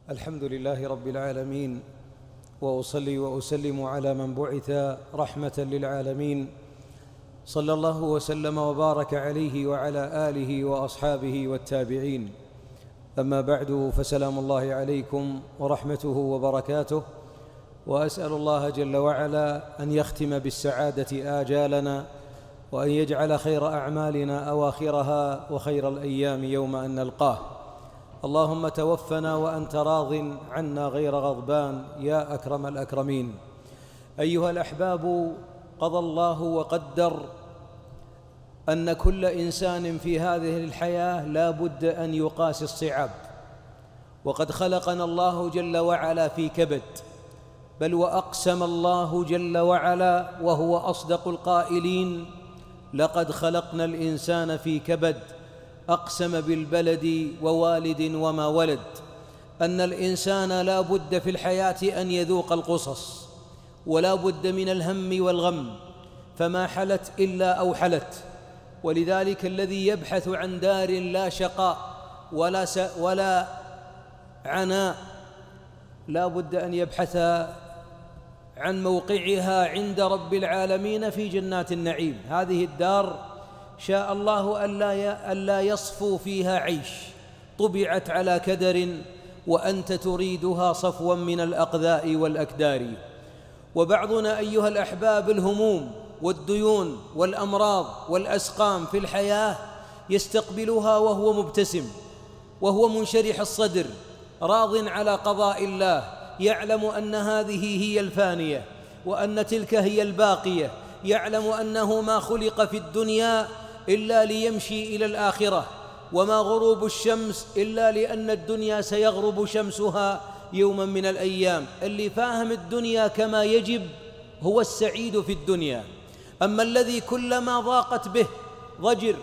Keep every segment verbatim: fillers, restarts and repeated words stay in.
الحمد لله رب العالمين، وأصلي وأسلم على من بعث رحمة للعالمين، صلى الله وسلم وبارك عليه وعلى آله وأصحابه والتابعين. أما بعد، فسلام الله عليكم ورحمته وبركاته، وأسأل الله جل وعلا أن يختم بالسعادة آجالنا، وأن يجعل خير أعمالنا أواخرها، وخير الأيام يوم أن نلقاه. اللهم توفنا وأنت راض عنا غير غضبان يا أكرم الأكرمين. أيها الأحباب، قضى الله وقدر أن كل إنسان في هذه الحياة لا بد أن يقاسي الصعاب، وقد خلقنا الله جل وعلا في كبد، بل وأقسم الله جل وعلا وهو أصدق القائلين: لقد خلقنا الإنسان في كبد. أقسم بالبلد ووالد وما ولد، أن الإنسان لا بد في الحياة أن يذوق القصص، ولا بد من الهم والغم، فما حلت إلا أوحلت. ولذلك الذي يبحث عن دار لا شقاء ولا, س ولا عناء لا بد أن يبحث عن موقعها عند رب العالمين في جنات النعيم. هذه الدار شاء الله ألا يصفو فيها عيش، طبعت على كدر، وأنت تريدها صفوا من الأقذاء والأكدار. وبعضنا أيها الأحباب الهموم والديون والأمراض والأسقام في الحياة يستقبلها وهو مبتسم، وهو منشرح الصدر، راض على قضاء الله، يعلم أن هذه هي الفانية، وأن تلك هي الباقية، يعلم أنه ما خلق في الدنيا إلا ليمشي إلى الآخرة، وما غروب الشمس إلا لأن الدنيا سيغرب شمسها يوما من الأيام. اللي فاهم الدنيا كما يجب هو السعيد في الدنيا. أما الذي كلما ضاقت به ضجر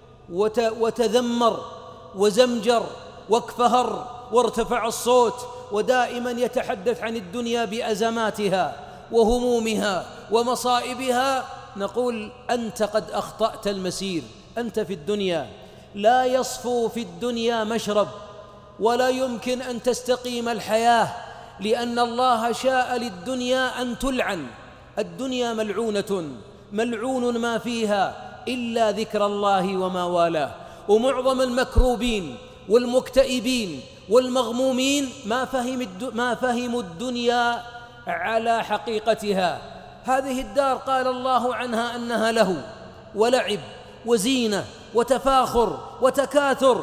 وتذمر وزمجر واكفهر وارتفع الصوت، ودائما يتحدث عن الدنيا بأزماتها وهمومها ومصائبها، نقول: أنت قد أخطأت المسير. أنت في الدنيا لا يصفو في الدنيا مشرب، ولا يمكن أن تستقيم الحياة، لأن الله شاء للدنيا أن تلعن. الدنيا ملعونة، ملعون ما فيها إلا ذكر الله وما والاه. ومعظم المكروبين والمكتئبين والمغمومين ما فهم ما فهموا الدنيا على حقيقتها. هذه الدار قال الله عنها أنها لهو ولعب وزينة وتفاخر وتكاثر،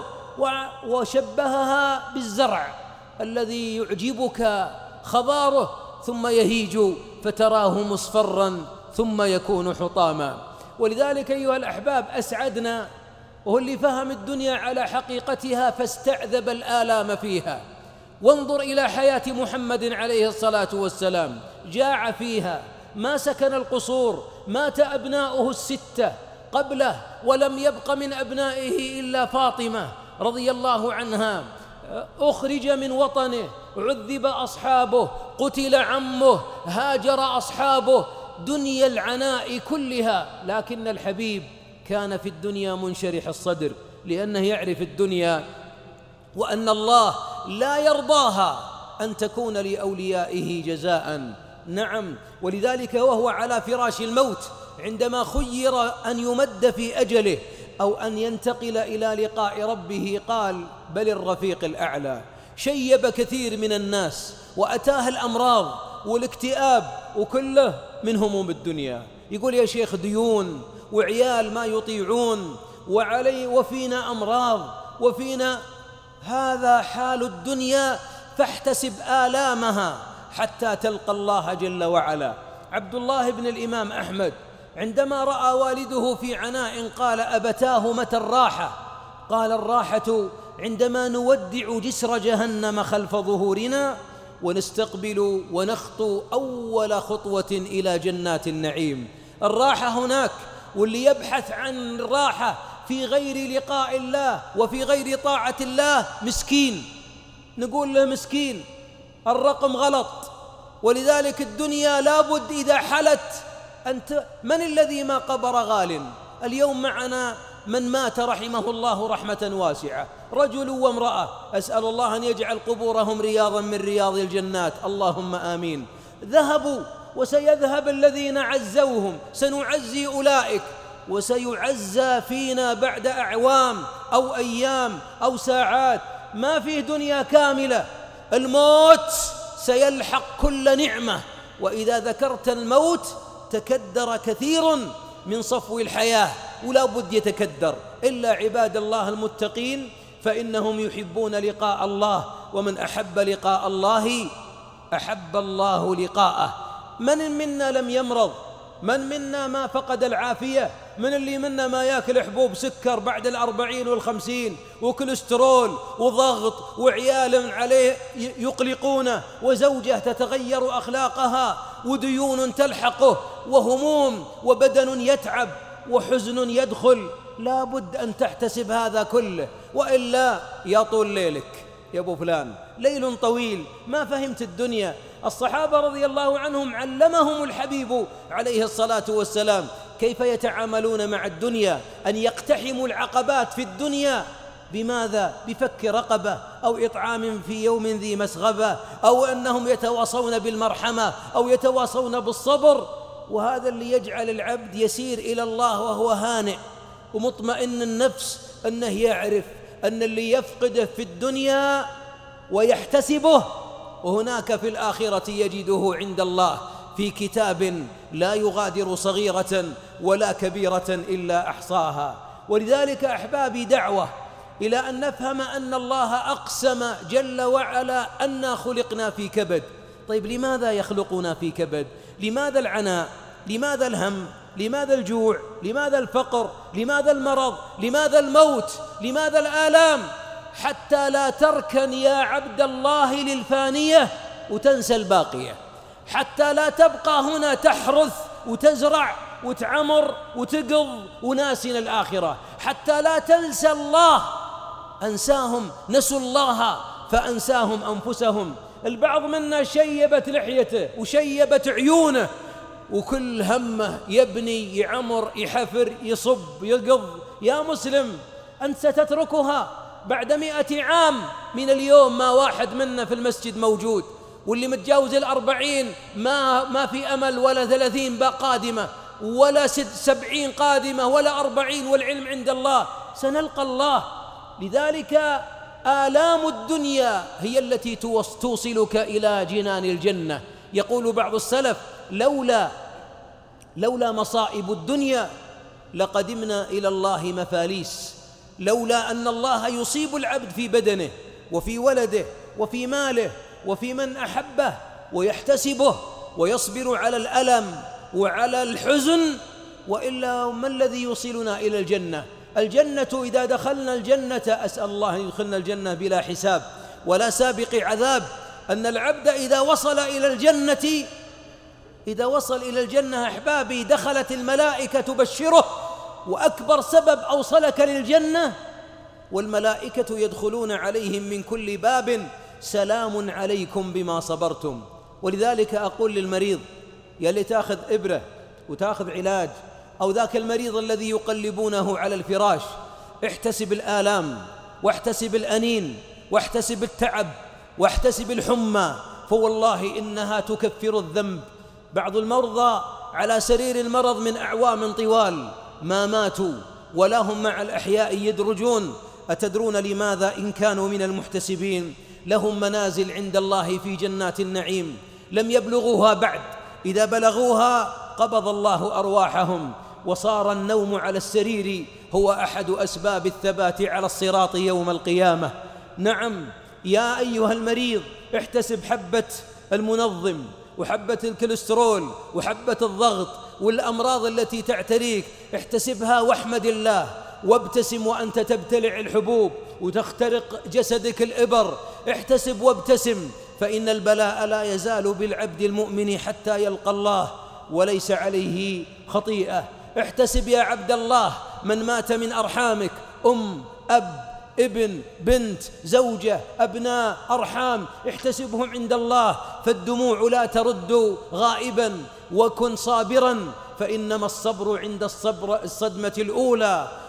وشبهها بالزرع الذي يعجبك خضاره ثم يهيج فتراه مصفرا ثم يكون حطاما. ولذلك أيها الأحباب، أسعدنا وهو اللي فهم الدنيا على حقيقتها فاستعذب الآلام فيها. وانظر إلى حياة محمد عليه الصلاة والسلام، جاع فيها، ما سكن القصور، مات أبناؤه الستة قبله، ولم يبق من أبنائه إلا فاطمة رضي الله عنها. أخرج من وطنه، عذب أصحابه، قتل عمه، هاجر أصحابه، دنيا العناء كلها. لكن الحبيب كان في الدنيا منشرح الصدر، لأنه يعرف الدنيا وأن الله لا يرضاها أن تكون لأوليائه جزاء. نعم، ولذلك وهو على فراش الموت عندما خير أن يمد في أجله أو أن ينتقل إلى لقاء ربه قال: بل الرفيق الأعلى. شيب كثير من الناس، وأتاه الأمراض والاكتئاب، وكله من هموم الدنيا. يقول: يا شيخ، ديون وعيال ما يطيعون، وعلي وفينا أمراض وفينا. هذا حال الدنيا، فاحتسب آلامها حتى تلقى الله جل وعلا. عبد الله بن الإمام أحمد عندما رأى والده في عناء قال: أبتاه متى الراحة؟ قال: الراحة عندما نودع جسر جهنم خلف ظهورنا، ونستقبل ونخطو أول خطوة إلى جنات النعيم. الراحة هناك. واللي يبحث عن الراحة في غير لقاء الله وفي غير طاعة الله مسكين. نقول له: مسكين، الرقم غلط. ولذلك الدنيا لابد إذا حلت أنت. من الذي ما قبر غال؟ اليوم معنا من مات رحمه الله رحمة واسعة، رجل وامرأة، أسأل الله أن يجعل قبورهم رياضا من رياض الجنات، اللهم آمين. ذهبوا وسيذهب الذين عزوهم، سنعزي أولئك، وسيعزى فينا بعد أعوام أو أيام أو ساعات. ما فيه دنيا كاملة، الموت سيلحق كل نعمة، وإذا ذكرت الموت تكدر كثير من صفو الحياة، ولا بد يتكدر، إلا عباد الله المتقين فإنهم يحبون لقاء الله، ومن أحب لقاء الله أحب الله لقاءه. من منا لم يمرض؟ من منا ما فقد العافية؟ من اللي منا ما يأكل حبوب سكر بعد الأربعين والخمسين، وكوليسترول وضغط، وعيال عليه يقلقونه، وزوجة تتغير أخلاقها، وديون تلحقه، وهموم، وبدن يتعب، وحزن يدخل. لا بد أن تحتسب هذا كله، وإلا يطول ليلك يا أبو فلان، ليل طويل ما فهمت الدنيا. الصحابة رضي الله عنهم علمهم الحبيب عليه الصلاة والسلام كيف يتعاملون مع الدنيا، أن يقتحموا العقبات في الدنيا. بماذا؟ بفك رقبة، أو إطعام في يوم ذي مسغبة، أو أنهم يتواصون بالمرحمة، أو يتواصون بالصبر. وهذا اللي يجعل العبد يسير إلى الله وهو هانئ ومطمئن النفس، أنه يعرف أن اللي يفقده في الدنيا ويحتسبه، وهناك في الآخرة يجده عند الله في كتاب لا يغادر صغيرة ولا كبيرة إلا أحصاها. ولذلك أحبابي دعوة إلى أن نفهم أن الله أقسم جل وعلا أننا خلقنا في كبد. طيب لماذا يخلقنا في كبد؟ لماذا العناء؟ لماذا الهم؟ لماذا الجوع؟ لماذا الفقر؟ لماذا المرض؟ لماذا الموت؟ لماذا الآلام؟ حتى لا تركن يا عبد الله للفانية وتنسى الباقية، حتى لا تبقى هنا تحرث وتزرع وتعمر وتقض وناسين الآخرة، حتى لا تنسى الله. أنساهم، نسوا الله فأنساهم أنفسهم. البعض منا شيبت لحيته وشيبت عيونه، وكل همه يبني، يعمر، يحفر، يصب، يقض. يا مسلم، أنت ستتركها بعد مئة عام من اليوم. ما واحد منا في المسجد موجود، واللي متجاوز الأربعين ما, ما في أمل، ولا ثلاثين قادمة، ولا سبعين قادمة، ولا أربعين، والعلم عند الله. سنلقى الله. لذلك آلام الدنيا هي التي توصلك إلى جنان الجنة. يقول بعض السلف: لولا لولا مصائب الدنيا لقدمنا إلى الله مفاليس. لولا أن الله يصيب العبد في بدنه وفي ولده وفي ماله وفي من أحبه، ويحتسبه ويصبر على الألم وعلى الحزن، وإلا ما الذي يوصلنا إلى الجنة؟ الجنة إذا دخلنا الجنة، أسأل الله أن يدخلنا الجنة بلا حساب ولا سابق عذاب. أن العبد إذا وصل إلى الجنة إذا وصل إلى الجنة أحبابي دخلت الملائكة تبشره، وأكبر سبب أوصلك للجنة، والملائكة يدخلون عليهم من كل باب: سلام عليكم بما صبرتم. ولذلك أقول للمريض: يا اللي تأخذ إبرة وتأخذ علاج، أو ذاك المريض الذي يقلبونه على الفراش، احتسب الآلام، واحتسب الأنين، واحتسب التعب، واحتسب الحمى، فوالله إنها تكفر الذنب. بعض المرضى على سرير المرض من أعوام طوال ما ماتوا، ولا هم مع الأحياء يدرجون. أتدرون لماذا؟ إن كانوا من المحتسبين لهم منازل عند الله في جنات النعيم لم يبلغوها بعد. إذا بلغوها قبض الله أرواحهم، وصار النوم على السرير هو أحد أسباب الثبات على الصراط يوم القيامة. نعم يا أيها المريض، احتسب حبة المنظم، وحبة الكوليسترول، وحبة الضغط، والأمراض التي تعتريك، احتسبها واحمد الله، وابتسم وأنت تبتلع الحبوب وتخترق جسدك الإبر. احتسب وابتسم، فإن البلاء لا يزال بالعبد المؤمن حتى يلقى الله وليس عليه خطيئة. احتسب يا عبد الله من مات من أرحامك، أم، أب، ابن، بنت، زوجة، أبناء، أرحام، احتسبهم عند الله، فالدموع لا ترد غائبا، وكن صابرا، فإنما الصبر عند الصبر الصدمة الأولى،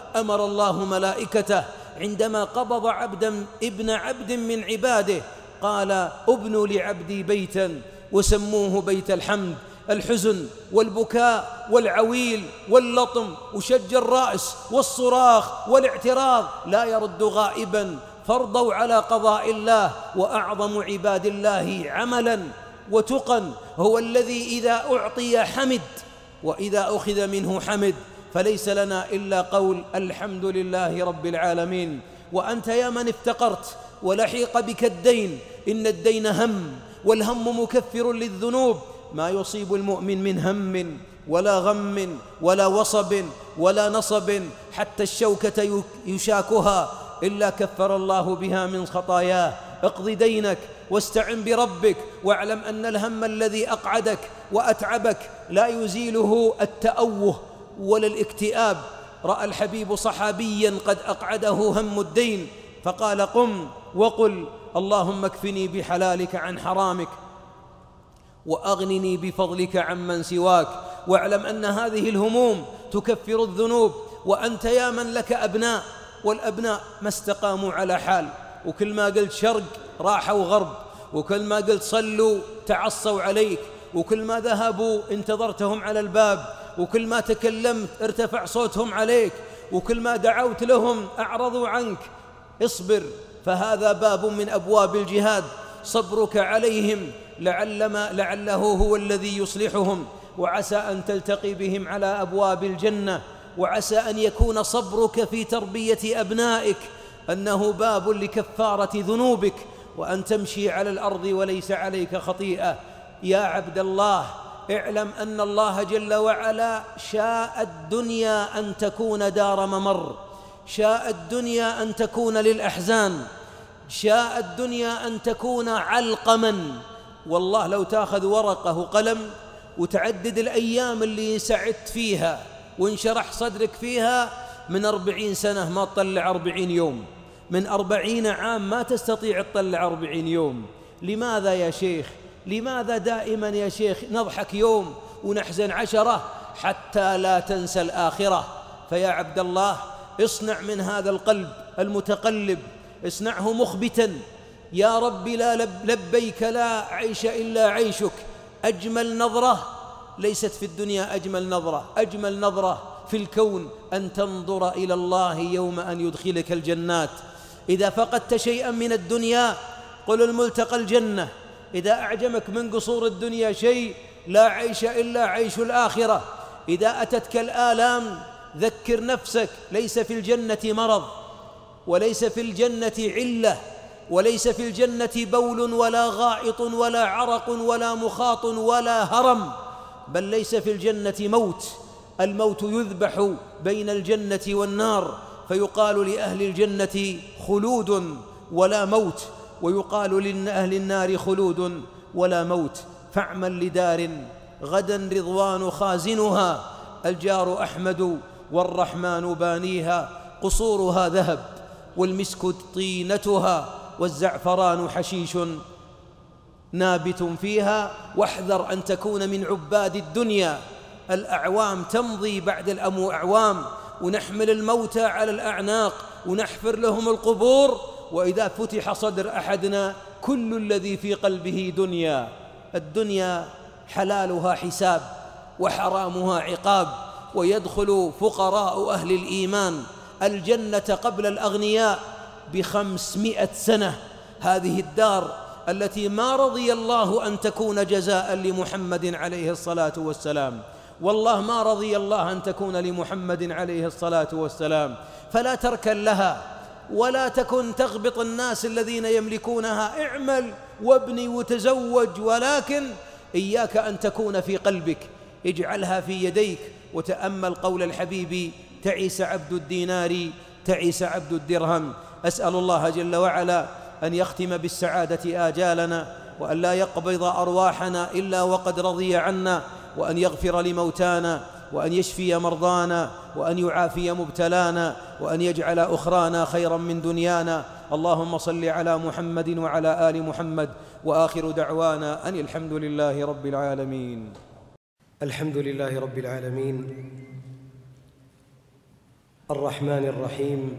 أمر الله ملائكته عندما قبض عبدا ابن عبد من عباده قال: ابنوا لعبدي بيتا وسموه بيت الحمد. الحزن والبكاء والعويل واللطم وشج الرأس والصراخ والاعتراض لا يرد غائبا، فارضوا على قضاء الله. وأعظم عباد الله عملا وتقا هو الذي إذا أعطي حمد وإذا أخذ منه حمد، فليس لنا إلا قول الحمد لله رب العالمين. وأنت يا من افتقرت ولحق بك الدين، إن الدين هم، والهم مكفر للذنوب. ما يصيب المؤمن من هم ولا غم ولا وصب ولا نصب حتى الشوكة يشاكها إلا كفر الله بها من خطاياه. اقض دينك واستعن بربك، واعلم أن الهم الذي أقعدك وأتعبك لا يزيله التأوه ولا الاكتئاب. رأى الحبيب صحابيا قد أقعده هم الدين فقال: قم وقل اللهم اكفني بحلالك عن حرامك وأغنني بفضلك عمن سواك. واعلم أن هذه الهموم تكفر الذنوب. وأنت يا من لك أبناء، والأبناء ما استقاموا على حال، وكل ما قلت شرق راحوا غرب، وكل ما قلت صلوا تعصوا عليك، وكل ما ذهبوا انتظرتهم على الباب، وكل ما تكلمت ارتفع صوتهم عليك، وكل ما دعوت لهم أعرضوا عنك. اصبر، فهذا باب من أبواب الجهاد. صبرك عليهم لعل ما لعله هو الذي يصلحهم، وعسى أن تلتقي بهم على أبواب الجنة. وعسى أن يكون صبرك في تربية أبنائك أنه باب لكفارة ذنوبك، وأن تمشي على الأرض وليس عليك خطيئة. يا عبد الله، اعلم أن الله جل وعلا شاء الدنيا أن تكون دار ممر، شاء الدنيا أن تكون للأحزان، شاء الدنيا أن تكون علقما. والله لو تأخذ ورقة وقلم وتعدد الأيام اللي سعدت فيها وانشرح صدرك فيها، من أربعين سنة ما تطلع أربعين يوم، من أربعين عام ما تستطيع تطلع أربعين يوم. لماذا يا شيخ؟ لماذا دائما يا شيخ نضحك يوم ونحزن عشرة؟ حتى لا تنسى الآخرة. فيا عبد الله، اصنع من هذا القلب المتقلب، اصنعه مخبتا: يا رب لا لب لبيك لا عيش إلا عيشك. أجمل نظرة ليست في الدنيا، أجمل نظرة أجمل نظرة في الكون أن تنظر إلى الله يوم أن يدخلك الجنات. إذا فقدت شيئا من الدنيا قل الملتقى الجنة. إذا أعجمك من قصور الدنيا شيء، لا عيش إلا عيش الآخرة. إذا أتتك الآلام ذكر نفسك: ليس في الجنة مرض، وليس في الجنة علة، وليس في الجنة بول ولا غائط ولا عرق ولا مخاط ولا هرم، بل ليس في الجنة موت. الموت يذبح بين الجنة والنار، فيقال لأهل الجنة خلود ولا موت، ويقال لأهل النار خلود ولا موت. فاعمل لدار غدا رضوان خازنها، الجار أحمد والرحمن بانيها، قصورها ذهب والمسك طينتها والزعفران حشيش نابت فيها. واحذر أن تكون من عباد الدنيا. الأعوام تمضي بعد الأعوام، ونحمل الموتى على الأعناق ونحفر لهم القبور، وإذا فتح صدر أحدنا كل الذي في قلبه دنيا. الدنيا حلالها حساب وحرامها عقاب، ويدخل فقراء أهل الإيمان الجنة قبل الأغنياء بخمسمائة سنة. هذه الدار التي ما رضي الله أن تكون جزاء لمحمد عليه الصلاة والسلام، والله ما رضي الله أن تكون لمحمد عليه الصلاة والسلام. فلا تركن لها ولا تكن تغبط الناس الذين يملكونها. اعمل وابني وتزوج، ولكن إياك أن تكون في قلبك، اجعلها في يديك. وتأمل قول الحبيب: تعس عبد الدينار تعس عبد الدرهم. أسأل الله جل وعلا أن يختم بالسعادة آجالنا، وأن لا يقبض أرواحنا إلا وقد رضي عنا، وأن يغفر لموتانا، وأن يشفي مرضانا، وأن يعافي مبتلانا، وأن يجعل أخرانا خيرا من دنيانا. اللهم صل على محمد وعلى آل محمد، وآخر دعوانا أن الحمد لله رب العالمين. الحمد لله رب العالمين، الرحمن الرحيم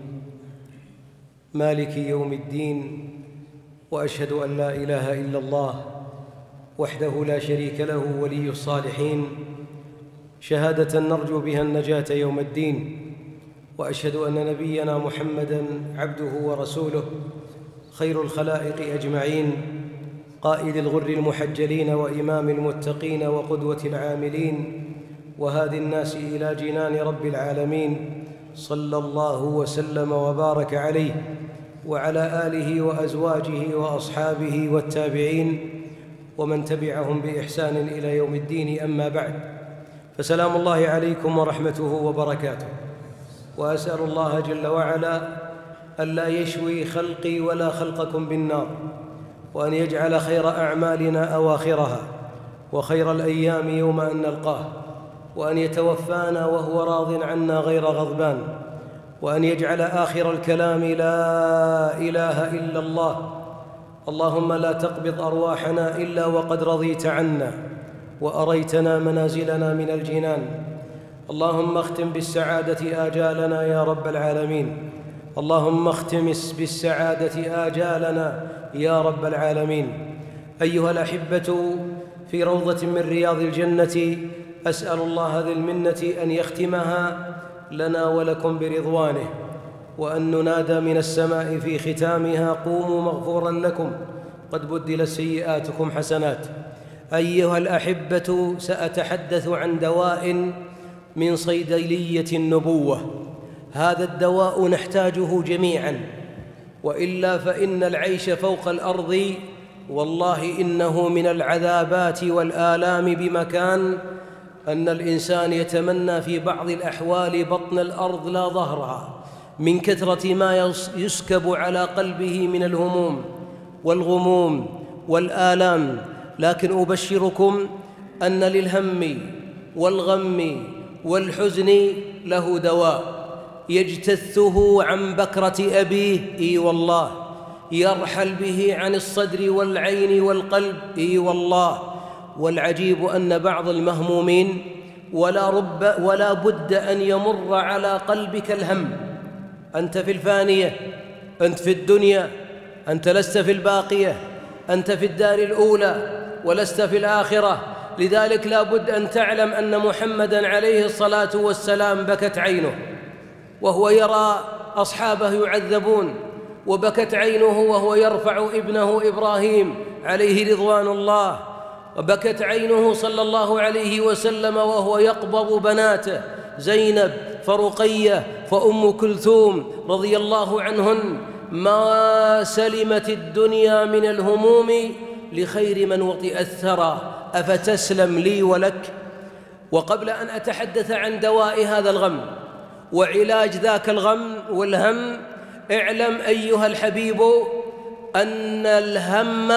مالك يوم الدين، وأشهد أن لا إله إلا الله وحده لا شريك له ولي الصالحين، شهادة نرجو بها النجاة يوم الدين. وأشهد أن نبينا محمدًا عبده ورسوله، خير الخلائق أجمعين، قائد الغر المحجلين وإمام المتقين وقدوة العاملين، وهادي الناس إلى جنان رب العالمين، صلى الله وسلم وبارك عليه وعلى آله وأزواجه وأصحابه والتابعين ومن تبعهم بإحسان إلى يوم الدين. أما بعد، فسلام الله عليكم ورحمته وبركاته. وأسأل الله جل وعلا ألا يشوي خلقي ولا خلقكم بالنار، وأن يجعل خير أعمالنا أواخرها، وخير الأيام يوم أن نلقاه، وأن يتوفانا وهو راض عنا غير غضبان، وأن يجعل آخر الكلام لا إله إلا الله. اللهم لا تقبض أرواحنا إلا وقد رضيت عنا وأريتنا منازلنا من الجنان. اللهم اختم بالسعادة آجالنا يا رب العالمين. اللهم اختم بالسعادة آجالنا يا رب العالمين. أيها الأحبة، في روضة من رياض الجنة أسأل الله ذي المنة أن يختمها لنا ولكم برضوانه، وأن ننادى من السماء في ختامها: قوموا مغفورا لكم قد بدلت سيئاتكم حسنات. أيها الأحبة، سأتحدث عن دواء من صيدلية النبوة. هذا الدواء نحتاجه جميعاً، وإلا فإن العيش فوق الأرض والله إنه من العذابات والآلام بمكان أن الإنسان يتمنى في بعض الأحوال بطن الأرض لا ظهرها، من كثرة ما يسكب على قلبه من الهموم والغموم والآلام. لكن أبشركم أن للهم والغم والحزن له دواء يجتثه عن بكرة أبيه، إي والله، يرحل به عن الصدر والعين والقلب، إي والله. والعجيب أن بعض المهمومين ولا, رب ولا بد أن يمر على قلبك الهم. أنت في الفانية، أنت في الدنيا، أنت لست في الباقية، أنت في الدار الأولى ولست في الآخرة. لذلك لا بد أن تعلم أن محمدًا عليه الصلاة والسلام بكت عينه وهو يرى أصحابه يعذبون، وبكت عينه وهو يرفع ابنه إبراهيم عليه رضوان الله، وبكت عينه صلى الله عليه وسلم وهو يقبض بناته زينب فرقية فأم كلثوم رضي الله عنهن. ما سلمت الدنيا من الهموم لخير من وطئ الثرى، أفتسلم لي ولك؟ وقبل أن أتحدث عن دواء هذا الغم وعلاج ذاك الغم والهم، اعلم أيها الحبيب أن الهم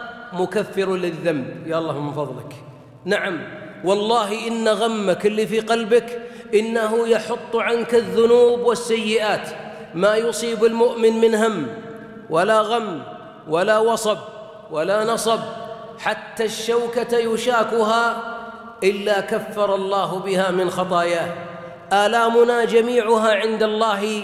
مكفر للذنب. يا الله من فضلك، نعم والله إن غمك اللي في قلبك إنه يحط عنك الذنوب والسيئات. ما يصيب المؤمن من هم ولا غم ولا وصب ولا نصب، حتى الشوكة يشاكها، إلا كفر الله بها من خطاياه. آلامنا جميعها عند الله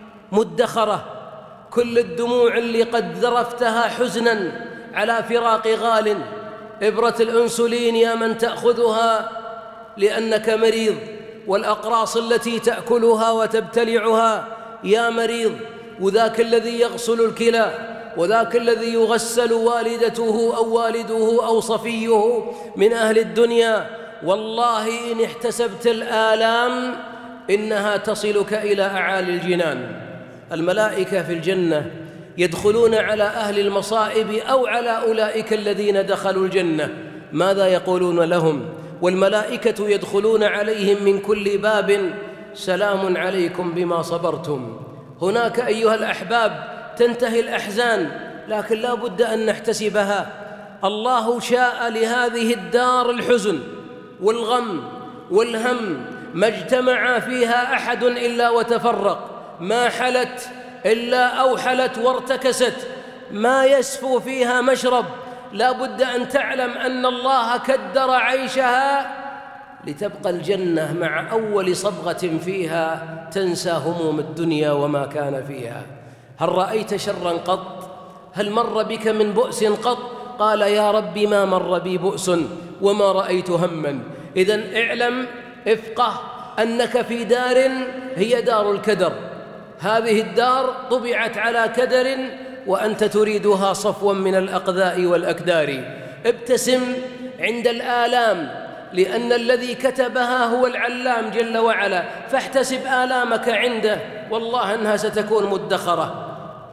مدخرة، كل الدموع اللي قد ذرفتها حزناً على فراق غال، إبرة الأنسولين يا من تأخذها لأنك مريض، والأقراص التي تأكلها وتبتلعها يا مريض، وذاك الذي يغسل الكلى، وذاك الذي يغسل والدته أو والده أو صفيه من أهل الدنيا. والله إن احتسبت الآلام إنها تصلك إلى أعالي الجنان. الملائكة في الجنة يدخلون على أهل المصائب أو على أولئك الذين دخلوا الجنة، ماذا يقولون لهم؟ والملائكة يدخلون عليهم من كل باب: سلام عليكم بما صبرتم. هناك أيها الأحباب تنتهي الأحزان، لكن لا بد أن نحتسبها. الله شاء لهذه الدار الحزن والغم والهم، ما اجتمع فيها أحد إلا وتفرق، ما حلت إلا أوحلت وارتكست، ما يسفو فيها مشرب. لا بد أن تعلم أن الله كدر عيشها لتبقى الجنة مع أول صبغة فيها تنسى هموم الدنيا وما كان فيها. هل رأيت شرا قط؟ هل مر بك من بؤس قط؟ قال يا رب ما مر بي بؤس وما رأيت هما. إذن اعلم، افقه أنك في دار هي دار الكدر، هذه الدار طبعت على كدر وأنت تريدها صفوا من الأقذاء والأكدار. ابتسم عند الآلام لأن الذي كتبها هو العلام جل وعلا، فاحتسب آلامك عنده، والله أنها ستكون مدخرة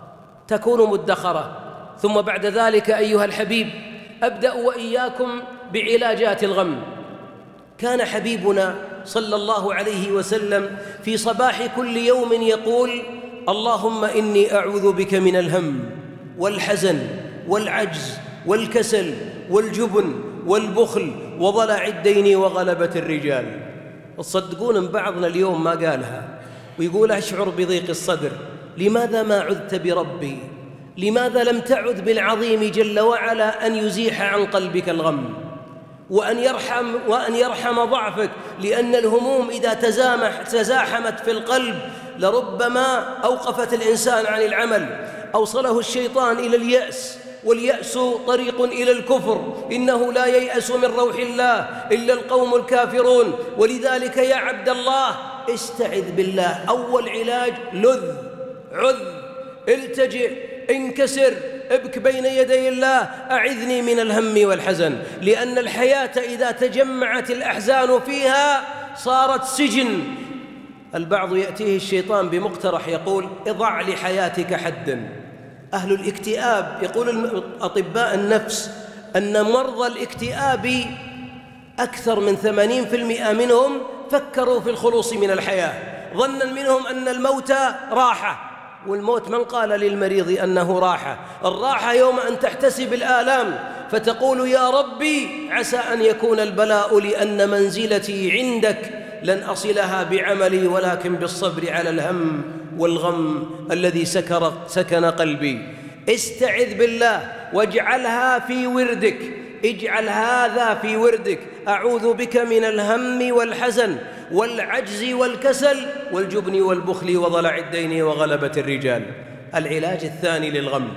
تكون مدخرة. ثم بعد ذلك أيها الحبيب أبدأ وإياكم بعلاجات الغم. كان حبيبنا صلى الله عليه وسلم في صباح كل يوم يقول اللهم إني أعوذ بك من الهم والحزن والعجز والكسل والجبن والبخل وضلع الدين وغلبة الرجال. تصدقون ان بعضنا اليوم ما قالها ويقول أشعر بضيق الصدر. لماذا ما عذت بربي؟ لماذا لم تعذ بالعظيم جل وعلا أن يزيح عن قلبك الغم وأن يرحم, وأن يرحم ضعفك؟ لأن الهموم إذا تزامح تزاحمت في القلب لربما أوقفت الإنسان عن العمل، أوصله الشيطان إلى اليأس، واليأس طريق إلى الكفر. إنه لا ييأس من روح الله إلا القوم الكافرون. ولذلك يا عبد الله استعذ بالله. أول علاج لذ، عذ، التجئ، انكسر، ابك بين يدي الله، أعذني من الهم والحزن. لأن الحياة إذا تجمعت الأحزان فيها صارت سجن. البعض يأتيه الشيطان بمقترح يقول اضع لحياتك حداً. أهل الاكتئاب يقول أطباء النفس أن مرضى الاكتئاب أكثر من ثمانين بالمئة منهم فكروا في الخلوص من الحياة، ظنا منهم أن الموت راحة. والموت من قال للمريض أنه راحة؟ الراحة يوم أن تحتسب الآلام فتقول يا ربي عسى أن يكون البلاء لأن منزلتي عندك لن أصلها بعملي ولكن بالصبر على الهم والغم الذي سكر سكن قلبي. استعذ بالله واجعلها في وردك، اجعل هذا في وردك. أعوذ بك من الهم والحزن والعجز والكسل والجبن والبخل وضلع الدين وغلبة الرجال. العلاج الثاني للغم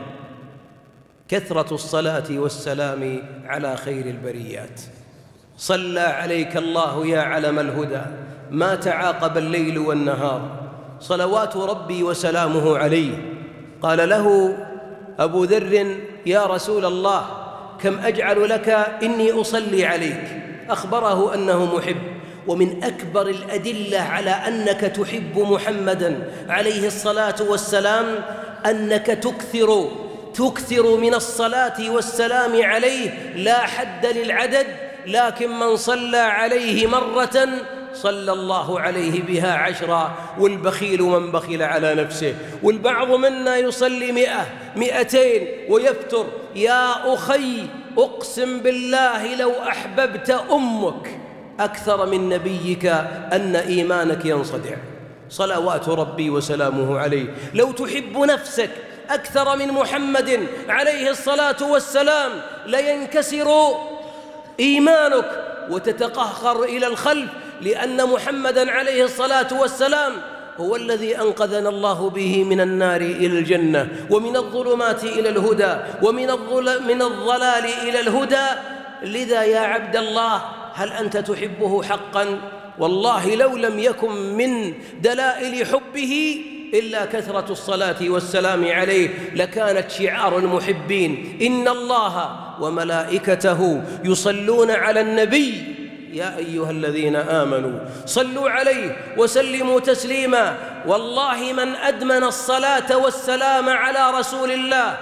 كثرة الصلاة والسلام على خير البريات. صلى عليك الله يا علم الهدى ما تعاقب الليل والنهار، صلوات ربي وسلامه عليه. قال له أبو ذر يا رسول الله كم أجعل لك إني أصلي عليك؟ أخبره أنه محب. ومن أكبر الأدلة على أنك تحب محمدًا عليه الصلاة والسلام أنك تكثر تكثر من الصلاة والسلام عليه، لا حد للعدد، لكن من صلى عليه مرة صلى الله عليه بها عشرا. والبخيل من بخل على نفسه. والبعض منا يصلي مئة مئتين ويفتر. يا أخي أقسم بالله لو أحببت أمك أكثر من نبيك أن إيمانك ينصدع. صلوات ربي وسلامه عليه. لو تحب نفسك أكثر من محمد عليه الصلاة والسلام لينكسر إيمانك وتتقهقر إلى الخلف، لأن محمدًا عليه الصلاة والسلام هو الذي أنقذنا الله به من النار إلى الجنة، ومن الظلمات إلى الهدى، ومن الظل... من الضلال إلى الهدى. لذا يا عبد الله هل أنت تحبه حقًا؟ والله لو لم يكن من دلائل حبه إلا كثرة الصلاة والسلام عليه لكانت شعار المحبين. إن الله وملائكته يصلون على النبي يا أيها الذين آمنوا صلوا عليه وسلموا تسليما. والله من أدمن الصلاة والسلام على رسول الله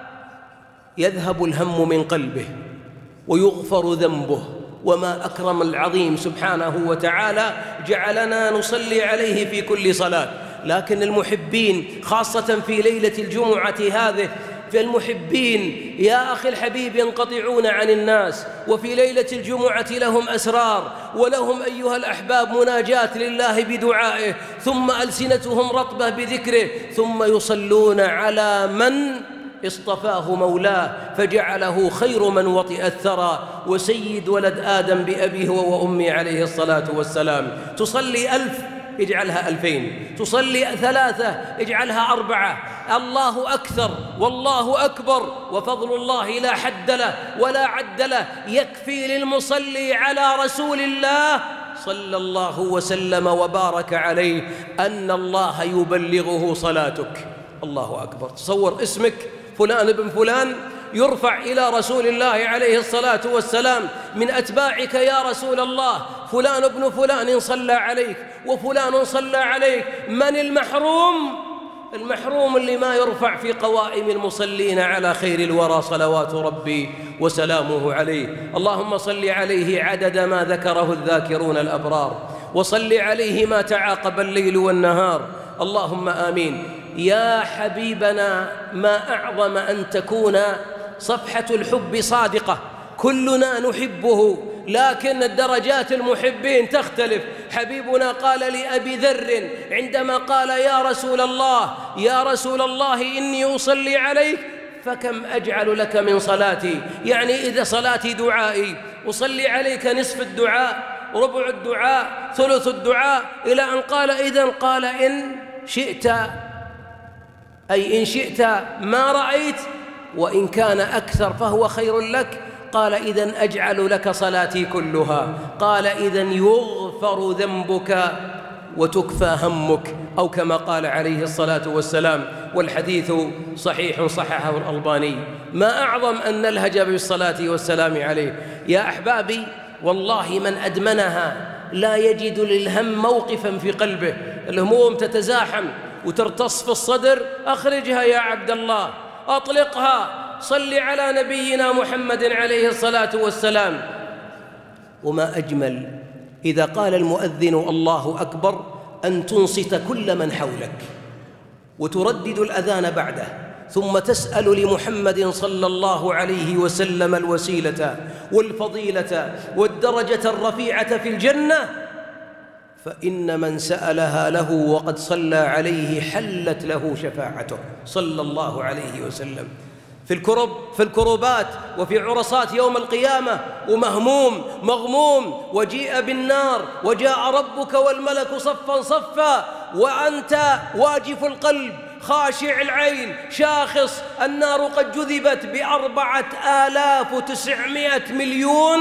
يذهب الهم من قلبه ويغفر ذنبه. وما أكرم العظيم سبحانه وتعالى جعلنا نصلي عليه في كل صلاة. لكن المحبين خاصة في ليلة الجمعة هذه، فالمحبين يا أخي الحبيب ينقطعون عن الناس، وفي ليلة الجمعة لهم أسرار، ولهم أيها الأحباب مناجاة لله بدعائه، ثم ألسنتهم رطبة بذكره، ثم يصلون على من اصطفاه مولاه فجعله خير من وطئ الثرى وسيد ولد آدم بأبيه وأمه عليه الصلاة والسلام. تصلي ألف اجعلها ألفين، تصلي ثلاثة اجعلها أربعة. الله أكثر والله أكبر وفضل الله لا حد له ولا عد له. يكفي للمصلي على رسول الله صلى الله وسلم وبارك عليه أن الله يبلغه صلاتك. الله أكبر. تصور اسمك فلان ابن فلان يرفع إلى رسول الله عليه الصلاة والسلام من أتباعك يا رسول الله، فلان ابن فلان صلى عليك وفلان صلى عليك. من المحروم؟ المحروم اللي ما يرفع في قوائم المصلين على خير الورى صلوات ربي وسلامه عليه. اللهم صل عليه عدد ما ذكره الذاكرون الأبرار، وصل عليه ما تعاقب الليل والنهار. اللهم آمين. يا حبيبنا، ما أعظم أن تكون صفحة الحب صادقة، كلنا نحبه لكن الدرجات المحبين تختلف. حبيبنا قال لأبي ذر عندما قال يا رسول الله يا رسول الله إني أصلي عليك فكم أجعل لك من صلاتي؟ يعني إذا صلاتي دعائي أصلي عليك نصف الدعاء، ربع الدعاء، ثلث الدعاء، إلى أن قال إذن قال إن شئت، أي إن شئت ما رأيت، وإن كان أكثر فهو خير لك. قال إذن أجعل لك صلاتي كلها. قال إذن يغفر ذنبك وتكفى همك، أو كما قال عليه الصلاة والسلام، والحديث صحيح صححه الألباني. ما أعظم أن نلهج بالصلاة والسلام عليه يا أحبابي. والله من أدمنها لا يجد للهم موقفا في قلبه. الهموم تتزاحم وترتص في الصدر، أخرجها يا عبد الله، أطلقها، صل على نبينا محمد عليه الصلاة والسلام. وما أجمل إذا قال المؤذن الله أكبر أن تنصت كل من حولك وتردد الأذان بعده، ثم تسأل لمحمد صلى الله عليه وسلم الوسيلة والفضيلة والدرجة الرفيعة في الجنة، فإن من سألها له وقد صلى عليه حلت له شفاعته صلى الله عليه وسلم. في الكرب في الكربات وفي عرصات يوم القيامة، ومهموم مغموم، وجيء بالنار وجاء ربك والملك صفا صفا، وأنت واجف القلب خاشع العين شاخص. النار قد جذبت بأربعة آلاف وتسعمائة مليون.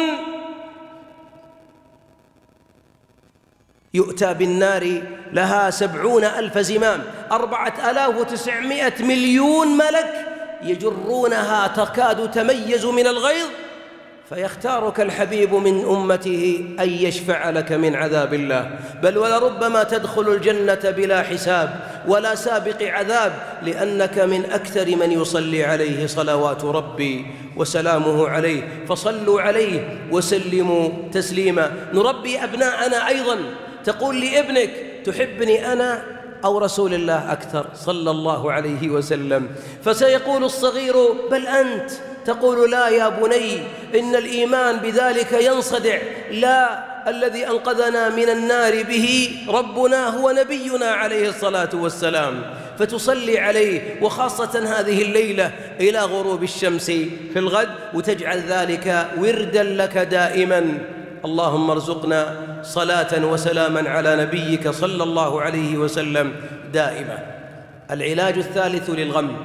يؤتى بالنار لها سبعون ألف زمام، أربعة آلاف وتسعمائة مليون ملك يجرونها تكاد تميز من الغيظ، فيختارك الحبيب من أمته أن يشفع لك من عذاب الله. بل ولربما تدخل الجنة بلا حساب ولا سابق عذاب، لأنك من أكثر من يصلي عليه صلوات ربي وسلامه عليه. فصلوا عليه وسلموا تسليما. نربي أبناءنا أيضا. تقول لابنك تحبني أنا أو رسول الله أكثر صلى الله عليه وسلم؟ فسيقول الصغير بل أنت. تقول لا يا بني، إن الإيمان بذلك ينصدع. لا، الذي أنقذنا من النار به ربنا هو نبينا عليه الصلاة والسلام. فتصلي عليه، وخاصة هذه الليلة إلى غروب الشمس في الغد، وتجعل ذلك وردا لك دائما. اللهم ارزقنا صلاة وسلاما على نبيك صلى الله عليه وسلم دائما. العلاج الثالث للغم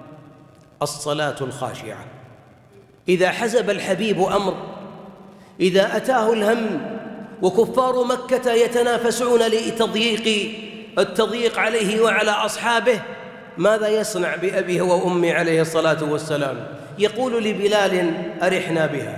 الصلاة الخاشعة. إذا حزب الحبيب أمر، إذا أتاه الهم وكفار مكة يتنافسون لتضييق التضييق عليه وعلى أصحابه، ماذا يصنع بأبيه وأمه عليه الصلاة والسلام؟ يقول لبلال أرحنا بها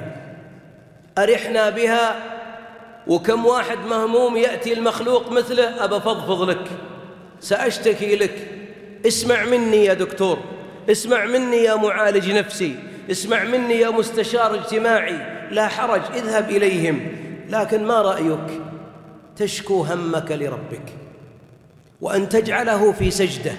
أرحنا بها. وكم واحد مهموم يأتي المخلوق مثله أبا فضفض لك، سأشتكي لك، اسمع مني يا دكتور، اسمع مني يا معالج نفسي، اسمع مني يا مستشار اجتماعي، لا حرج، اذهب إليهم. لكن ما رأيك تشكو همك لربك، وأن تجعله في سجدة،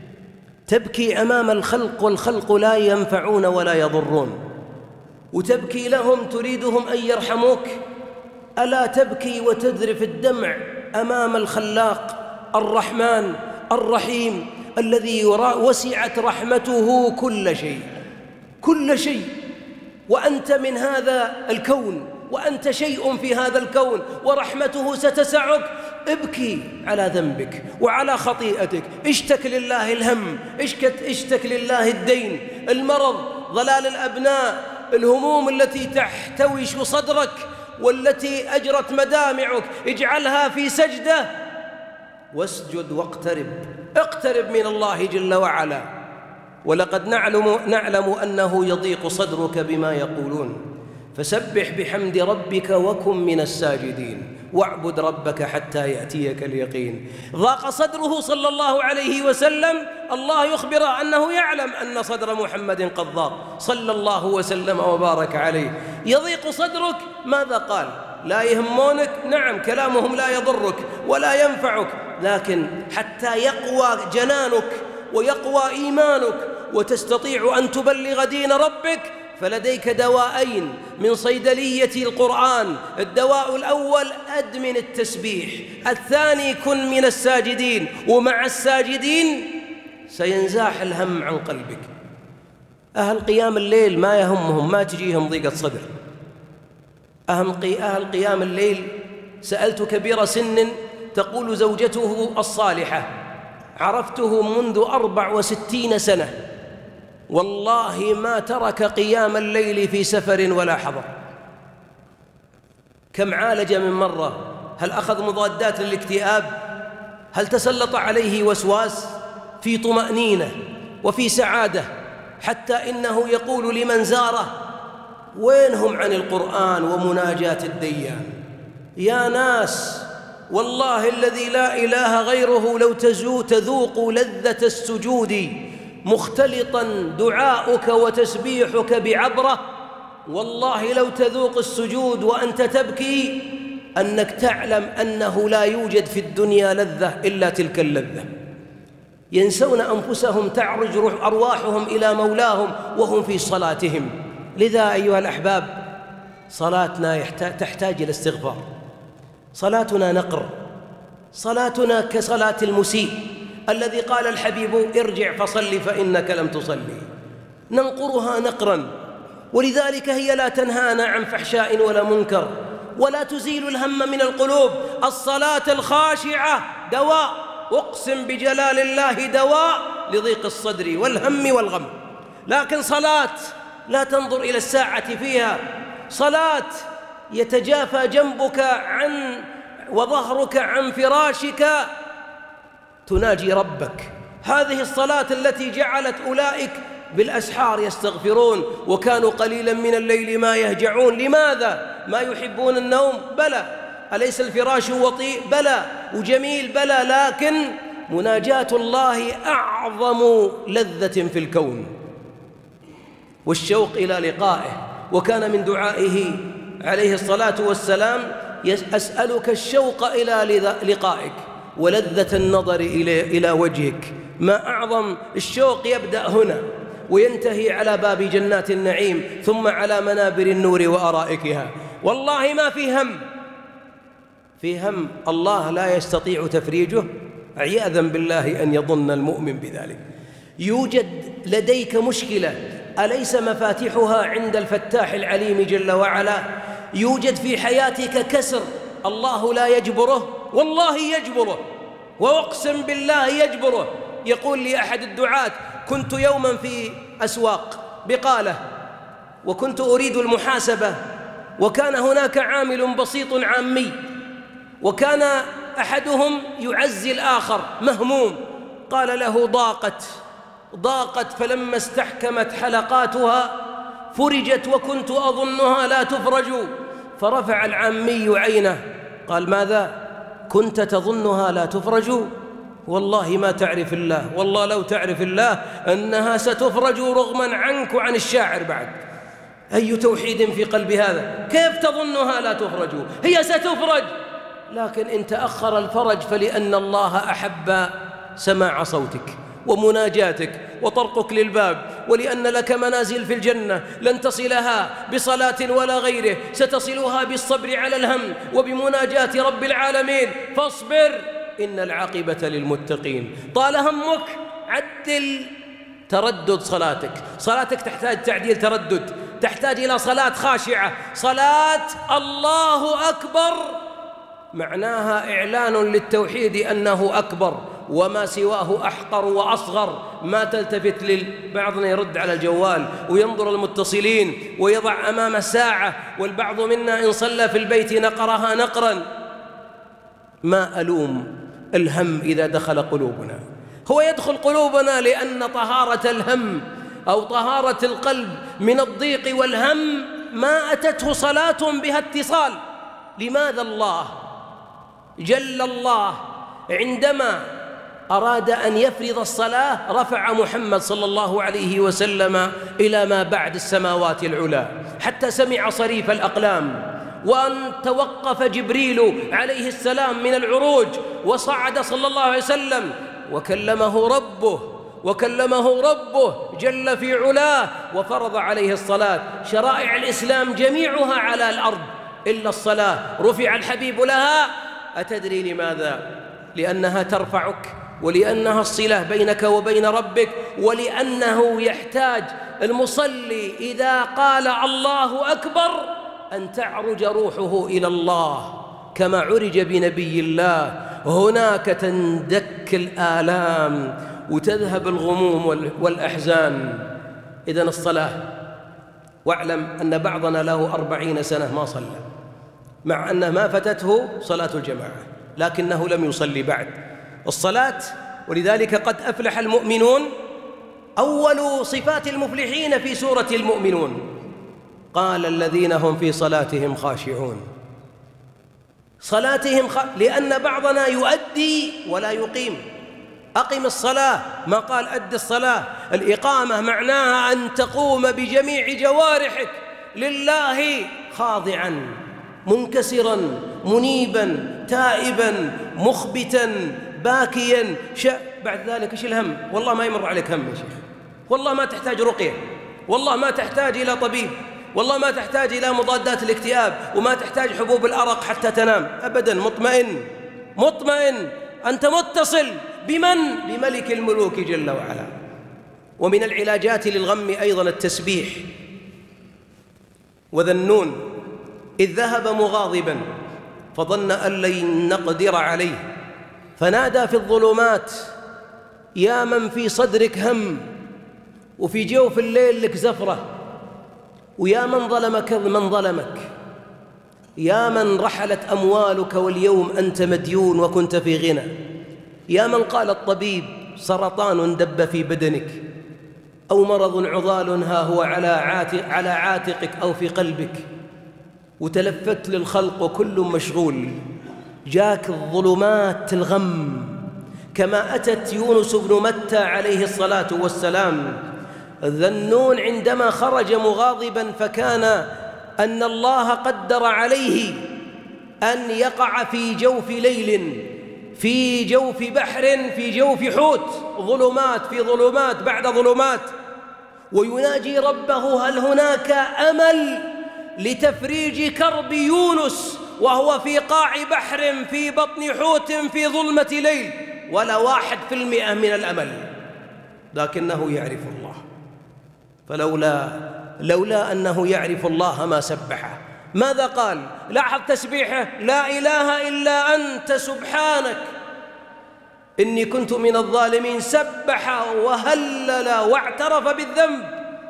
تبكي أمام الخلق والخلق لا ينفعون ولا يضرون، وتبكي لهم تريدهم أن يرحموك؟ ألا تبكي وتذرف الدمع أمام الخلاق الرحمن الرحيم الذي وسعت رحمته كل شيء، كل شيء، وأنت من هذا الكون، وأنت شيء في هذا الكون، ورحمته ستسعك. ابكي على ذنبك وعلى خطيئتك، اشتك لله الهم، اشتك, اشتك لله الدين، المرض، ضلال الأبناء، الهموم التي تحتوش صدرك والتي أجرت مدامعك، اجعلها في سجدة واسجد واقترب، اقترب من الله جل وعلا. ولقد نعلم, نعلم أنه يضيق صدرك بما يقولون، فسبح بحمد ربك وكن من الساجدين واعبد ربك حتى يأتيك اليقين. ضاق صدره صلى الله عليه وسلم، الله يخبر أنه يعلم أن صدر محمد قد ضاق صلى الله وسلم وبارك عليه. يضيق صدرك، ماذا قال؟ لا يهمونك؟ نعم، كلامهم لا يضرك ولا ينفعك، لكن حتى يقوى جنانك ويقوى إيمانك وتستطيع أن تبلغ دين ربك، فلديك دواءين من صيدلية القرآن. الدواء الأول أدمن التسبيح، الثاني كن من الساجدين، ومع الساجدين سينزاح الهم عن قلبك. أهل قيام الليل ما يهمهم، ما تجيهم ضيقة صدر. أهل قيام الليل، سألت كبير سن تقول زوجته الصالحة: عرفته منذ أربع وستين سنة، والله ما ترك قيام الليل في سفر ولا حضر. كم عالج من مرة؟ هل أخذ مضادات للاكتئاب؟ هل تسلط عليه وسواس؟ في طمأنينة وفي سعادة، حتى إنه يقول لمن زاره: وينهم عن القرآن ومناجاة الديان؟ يا ناس، والله الذي لا إله غيره لو تذوق لذة السجود مختلطا دعاؤك وتسبيحك بعبرة، والله لو تذوق السجود وأنت تبكي أنك تعلم أنه لا يوجد في الدنيا لذة إلا تلك اللذة. ينسون أنفسهم، تعرج أرواحهم إلى مولاهم وهم في صلاتهم. لذا أيها الأحباب، صلاتنا تحتاج إلى استغفار، صلاتنا نقر، صلاتنا كصلاة المسيء الذي قال الحبيب: ارجع فصل فإنك لم تصلي. ننقرها نقرا، ولذلك هي لا تنهانا عن فحشاء ولا منكر، ولا تزيل الهم من القلوب. الصلاة الخاشعة دواء، أقسم بجلال الله، دواء لضيق الصدر والهم والغم. لكن صلاة لا تنظر إلى الساعة فيها، صلاة يتجافى جنبك عن وظهرك عن فراشك تناجي ربك. هذه الصلاة التي جعلت أولئك بالأسحار يستغفرون، وكانوا قليلا من الليل ما يهجعون. لماذا؟ ما يحبون النوم؟ بلى. أليس الفراش وطيء؟ بلى وجميل، بلى، لكن مناجاة الله أعظم لذة في الكون، والشوق إلى لقائه. وكان من دعائه عليه الصلاة والسلام: أسألك الشوق إلى لقائك ولذة النظر إلى إلى وجهك. ما أعظم الشوق، يبدأ هنا وينتهي على باب جنات النعيم، ثم على منابر النور وأرائكها. والله ما في هم، في هم الله لا يستطيع تفريجه، عياذا بالله أن يظن المؤمن بذلك. يوجد لديك مشكلة، أليس مفاتيحها عند الفتاح العليم جل وعلا؟ يوجد في حياتك كسر، الله لا يجبره، والله يجبره، وأقسم بالله يجبره. يقول لي أحد الدعاة: كنت يوما في أسواق بقالة، وكنت أريد المحاسبة، وكان هناك عامل بسيط عامي، وكان أحدهم يعزي الآخر مهموم. قال له: ضاقت ضاقت فلما استحكمت حلقاتها فرجت، وكنت أظنها لا تفرج. فرفع العامي عينه قال: ماذا كنت تظنها لا تفرج؟ والله ما تعرف الله، والله لو تعرف الله أنها ستفرج رغما عنك وعن الشاعر بعد. أي توحيد في قلب هذا؟ كيف تظنها لا تفرج؟ هي ستفرج، لكن إن تأخر الفرج فلأن الله أحب سماع صوتك ومناجاتك وطرقك للباب، ولأن لك منازل في الجنة لن تصلها بصلاة ولا غيره، ستصلها بالصبر على الهم وبمناجاة رب العالمين. فاصبر إن العاقبة للمتقين. طال همك عدل تردد صلاتك. صلاتك تحتاج تعديل تردد، تحتاج إلى صلاة خاشعة، صلاة الله أكبر معناها إعلان للتوحيد أنه أكبر وما سواه أحقر وأصغر. ما تلتفت للبعض يرد على الجوال وينظر المتصلين ويضع أمامه الساعة، والبعض منا إن صلى في البيت نقرها نقرا. ما ألوم الهم إذا دخل قلوبنا، هو يدخل قلوبنا لأن طهارة الهم أو طهارة القلب من الضيق والهم ما أتته صلاة بها اتصال. لماذا الله جل الله عندما أراد أن يفرض الصلاة رفع محمد صلى الله عليه وسلم إلى ما بعد السماوات العلى حتى سمع صريف الأقلام، وأن توقف جبريل عليه السلام من العروج وصعد صلى الله عليه وسلم وكلمه ربه وكلمه ربه جل في علاه وفرض عليه الصلاة. شرائع الإسلام جميعها على الأرض إلا الصلاة رفع الحبيب لها. أتدري لماذا؟ لأنها ترفعك، ولأنها الصلة بينك وبين ربك، ولأنه يحتاج المصلي إذا قال الله أكبر أن تعرج روحه إلى الله كما عرج بنبي الله. هناك تندك الآلام وتذهب الغموم والأحزان. إذن الصلاة، واعلم أن بعضنا له أربعين سنة ما صلى، مع أن ما فتته صلاة الجماعة لكنه لم يصلي بعد. الصلاة، ولذلك قد أفلح المؤمنون. أول صفات المفلحين في سورة المؤمنون قال الذين هم في صلاتهم خاشعون. صلاتهم خ... لأن بعضنا يؤدي ولا يقيم. أقم الصلاة، ما قال أد الصلاة. الإقامة معناها أن تقوم بجميع جوارحك لله خاضعا منكسرا منيبا تائبا مخبتا باكيا. بعد ذلك ايش الهم؟ والله ما يمر عليك هم يا شيخ، والله ما تحتاج رقية، والله ما تحتاج إلى طبيب، والله ما تحتاج إلى مضادات الاكتئاب، وما تحتاج حبوب الأرق حتى تنام أبدا. مطمئن مطمئن، أنت متصل بمن؟ بملك الملوك جل وعلا. ومن العلاجات للغم أيضا التسبيح. وذا النون إذ ذهب مغاضبا فظن أن لن نقدر عليه فنادى في الظلمات يا من في صدرك هم وفي جوف الليل لك زفرة، ويا من ظلمك من ظلمك، يا من رحلت أموالك واليوم أنت مديون وكنت في غنى، يا من قال الطبيب سرطان دب في بدنك أو مرض عضال ها هو على عاتق على عاتقك أو في قلبك، وتلفت للخلق وكل مشغول. جاك الظلمات الغم كما أتت يونس بن متى عليه الصلاة والسلام. ذا النون عندما خرج مغاضبا فكان أن الله قدر عليه أن يقع في جوف ليل، في جوف بحر، في جوف حوت، ظلمات في ظلمات بعد ظلمات، ويناجي ربه هل هناك أمل لتفريج كرب يونس وهو في قاع بحر في بطن حوت في ظلمة ليل؟ ولا واحد في المئة من الأمل، لكنه يعرف الله. فلولا لولا أنه يعرف الله ما سبحه. ماذا قال؟ لاحظ تسبيحه: لا إله إلا أنت سبحانك إني كنت من الظالمين. سبح وهلل واعترف بالذنب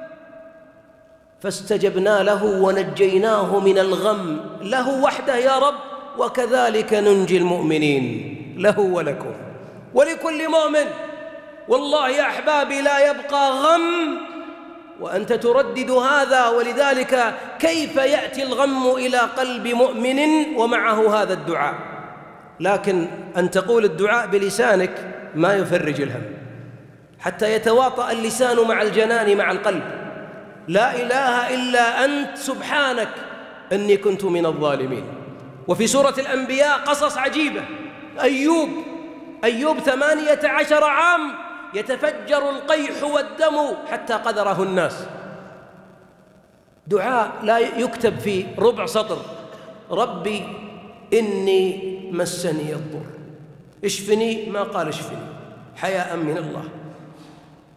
فاستجبنا له ونجيناه من الغم. له وحده يا رب، وكذلك ننجي المؤمنين. له ولكم ولكل مؤمن. والله يا أحبابي لا يبقى غم وأنت تردد هذا. ولذلك كيف يأتي الغم إلى قلب مؤمن ومعه هذا الدعاء؟ لكن أن تقول الدعاء بلسانك ما يفرج الهم، حتى يتواطأ اللسان مع الجنان مع القلب. لا إله إلا أنت سبحانك إني كنت من الظالمين. وفي سورة الأنبياء قصص عجيبة. أيوب أيوب ثمانية عشر عام يتفجر القيح والدم حتى قذره الناس. دعاء لا يكتب في ربع سطر: ربي إني مسني الضر اشفني. ما قال اشفني حياء من الله.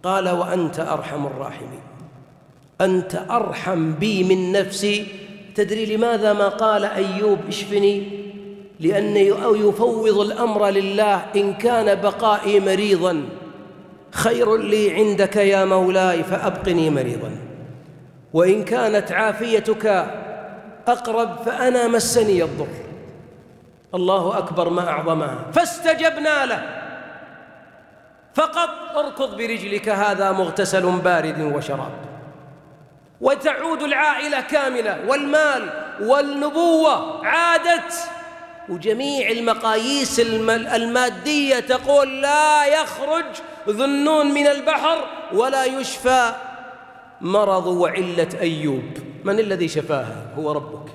قال وأنت أرحم الراحمين، أنت أرحم بي من نفسي. تدري لماذا ما قال أيوب اشفني؟ لأنه يفوض الأمر لله. إن كان بقائي مريضا خير لي عندك يا مولاي فأبقني مريضا، وإن كانت عافيتك أقرب فأنا مسني الضر. الله أكبر ما أعظمها. فاستجبنا له. فقط اركض برجلك هذا مغتسل بارد وشراب. وتعود العائلة كاملة، والمال والنبوة عادت، وجميع المقاييس المادية تقول لا يخرج ذنون من البحر ولا يشفى مرض وعلة أيوب. من الذي شفاها؟ هو ربك.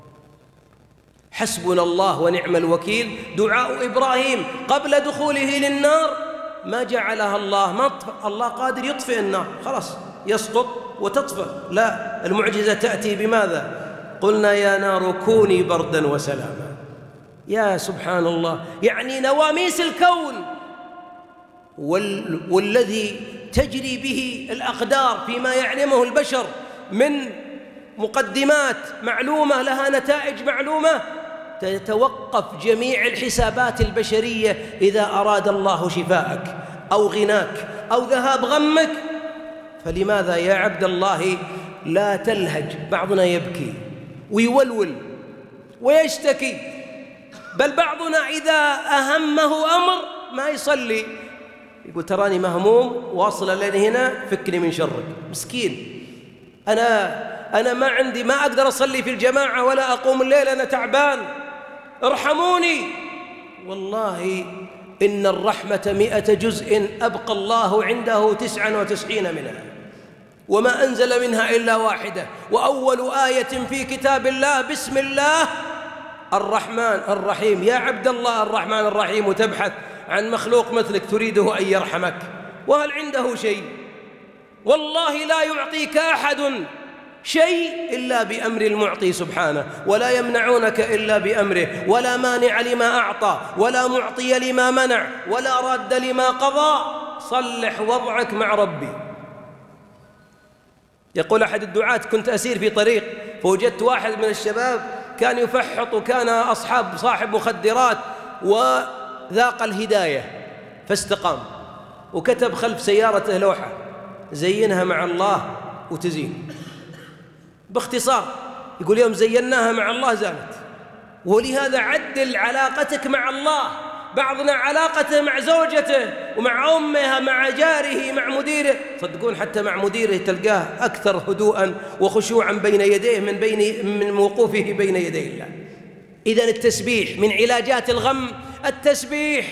حسبنا الله ونعم الوكيل. دعاء إبراهيم قبل دخوله للنار ما جعلها الله مطفئ، الله قادر يطفئ النار، خلاص يسقط وتطفئ. لا، المعجزة تأتي بماذا؟ قلنا يا نار كوني بردا وسلاما. يا سبحان الله، يعني نواميس الكون وال... والذي تجري به الأقدار فيما يعلمه البشر من مقدمات معلومة لها نتائج معلومة، تتوقف جميع الحسابات البشرية إذا أراد الله شفاءك أو غناك أو ذهاب غمك. فلماذا يا عبد الله لا تلهج؟ بعضنا يبكي ويولول ويشتكي، بل بعضنا إذا أهمه أمر ما يصلي، يقول تراني مهموم واصل لين هنا فكني من شرك. مسكين، أنا أنا ما عندي، ما أقدر أصلي في الجماعة ولا أقوم الليل، أنا تعبان، ارحموني. والله إن الرحمة مئة جزء أبقى الله عنده تسعا وتسعين منها، وما أنزل منها إلا واحدة. وأول آية في كتاب الله بسم الله الرحمن الرحيم. يا عبد الله الرحمن الرحيم، وتبحث عن مخلوق مثلك تريده أن يرحمك، وهل عنده شيء؟ والله لا يعطيك أحد شيء إلا بأمر المعطي سبحانه، ولا يمنعونك إلا بأمره، ولا مانع لما أعطى ولا معطي لما منع ولا راد لما قضى. صلح وضعك مع ربي. يقول أحد الدعاة كنت أسير في طريق فوجدت واحد من الشباب كان يفحط، وكان أصحاب صاحب مخدرات، وذاق الهداية فاستقام، وكتب خلف سيارته لوحة زينها مع الله وتزين. باختصار يقول يوم زيناها مع الله زالت. ولهذا عدل علاقتك مع الله. بعضنا علاقته مع زوجته ومع أمها مع جاره مع مديره، صدقون حتى مع مديره تلقاه أكثر هدوءا وخشوعا بين يديه من بين من وقوفه بين يدي الله. إذن التسبيح من علاجات الغم، التسبيح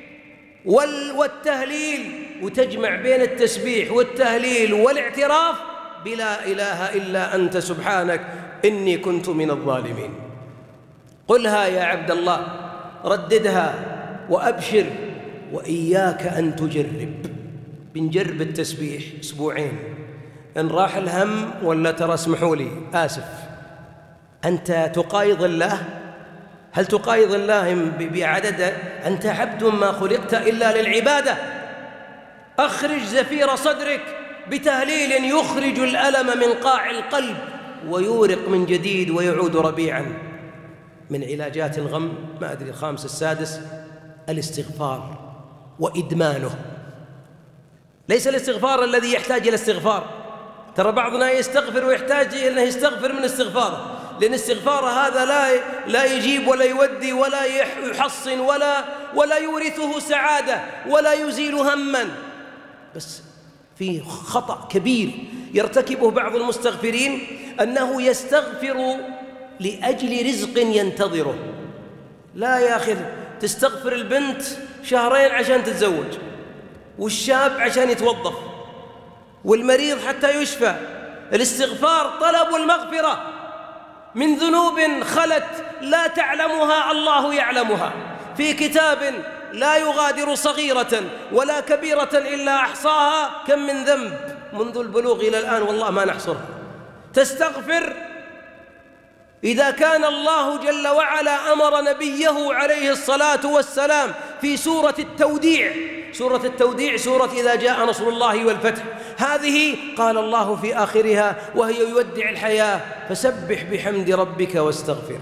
والتهليل، وتجمع بين التسبيح والتهليل والاعتراف بلا إله إلا أنت سبحانك إني كنت من الظالمين. قلها يا عبد الله، رددها وأبشر، وإياك أن تجرب. بنجرب التسبيح أسبوعين، إن راح الهم ولا ترى اسمحوا لي آسف. أنت تقايض الله؟ هل تقايض الله بعدد؟ أنت عبد ما خلقت إلا للعبادة. أخرج زفير صدرك بتهليل يخرج الألم من قاع القلب ويورق من جديد ويعود ربيعا. من علاجات الغم ما أدري الخامس السادس الاستغفار وإدمانه. ليس الاستغفار الذي يحتاج إلى استغفار، ترى بعضنا يستغفر ويحتاج أنه يستغفر من استغفاره، لأن استغفار هذا لا لا يجيب ولا يودي ولا يحصن ولا ولا يورثه سعادة ولا يزيل هما. بس في خطأ كبير يرتكبه بعض المستغفرين، أنه يستغفر لأجل رزق ينتظره. لا يا أخي، تستغفر البنت شهرين عشان تتزوج، والشاب عشان يتوظف، والمريض حتى يشفى. الاستغفار طلب المغفرة من ذنوب خلت لا تعلمها الله يعلمها في كتاب لا يغادر صغيرة ولا كبيرة إلا أحصاها. كم من ذنب منذ البلوغ إلى الآن والله ما نحصرها. تستغفر إذا كان الله جل وعلا أمر نبيه عليه الصلاة والسلام في سورة التوديع سورة التوديع، سورة إذا جاء نصر الله والفتح. هذه قال الله في آخرها وهي يودع الحياة: فسبح بحمد ربك واستغفره.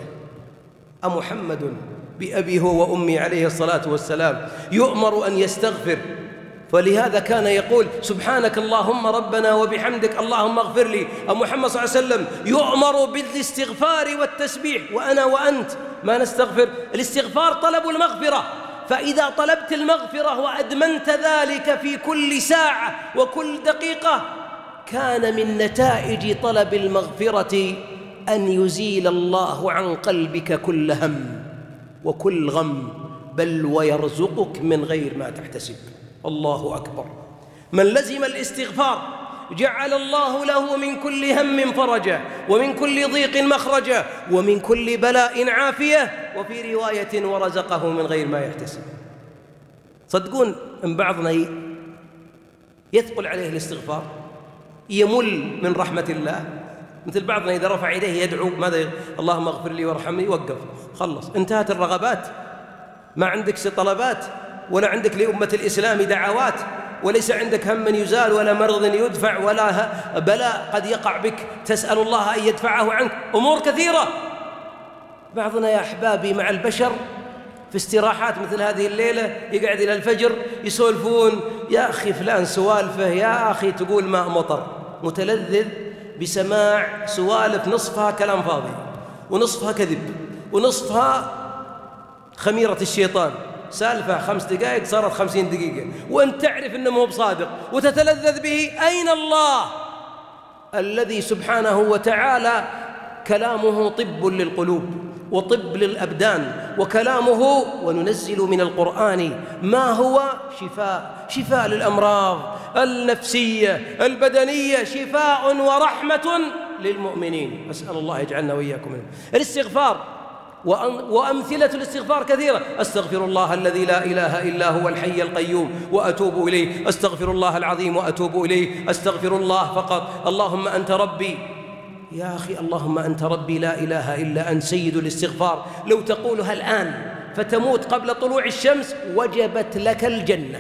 أمحمد بأبي هو وأمي عليه الصلاة والسلام يؤمر أن يستغفر، فلهذا كان يقول: سبحانك اللهم ربنا وبحمدك اللهم اغفر لي. محمد صلى الله عليه وسلم يؤمر بالاستغفار والتسبيح، وأنا وأنت ما نستغفر. الاستغفار طلب المغفرة، فإذا طلبت المغفرة وأدمنت ذلك في كل ساعة وكل دقيقة، كان من نتائج طلب المغفرة أن يزيل الله عن قلبك كل هم وكل غم، بل ويرزقك من غير ما تحتسب. الله أكبر. من لزم الاستغفار جعل الله له من كل هم فرجا، ومن كل ضيق مخرجا، ومن كل بلاء عافية، وفي رواية ورزقه من غير ما يحتسب. صدقون إن بعضنا يثقل عليه الاستغفار، يمل من رحمة الله. مثل بعضنا إذا رفع يديه يدعو ماذا؟ اللهم اغفر لي وارحمني، وقف، خلص، انتهت الرغبات، ما عندك طلبات، ولا عندك لأمة الإسلام دعوات، وليس عندك هم يزال، ولا مرض يدفع، ولا بلاء قد يقع بك تسأل الله أن يدفعه عنك. أمور كثيرة. بعضنا يا أحبابي مع البشر في استراحات مثل هذه الليلة يقعد إلى الفجر يسولفون: يا أخي فلان سوالفه، يا أخي تقول ماء مطر، متلذذ بسماع سوالف نصفها كلام فاضي، ونصفها كذب، ونصفها خميرة الشيطان. سالفة خمس دقائق صارت خمسين دقيقة، وأنت تعرف أنه مو بصادق وتتلذذ به. أين الله الذي سبحانه وتعالى كلامه طب للقلوب وطب للأبدان، وكلامه وننزل من القرآن ما هو شفاء، شفاء للأمراض النفسية البدنية، شفاء ورحمة للمؤمنين. أسأل الله يجعلنا وإياكم منه. الاستغفار وأمثلة الاستغفار كثيرة: أستغفر الله الذي لا إله إلا هو الحي القيوم وأتوب إليه، أستغفر الله العظيم وأتوب إليه، أستغفر الله فقط، اللهم أنت ربي. يا أخي اللهم أنت ربي لا إله إلا أنت سيد الاستغفار. لو تقولها الآن فتموت قبل طلوع الشمس وجبت لك الجنة.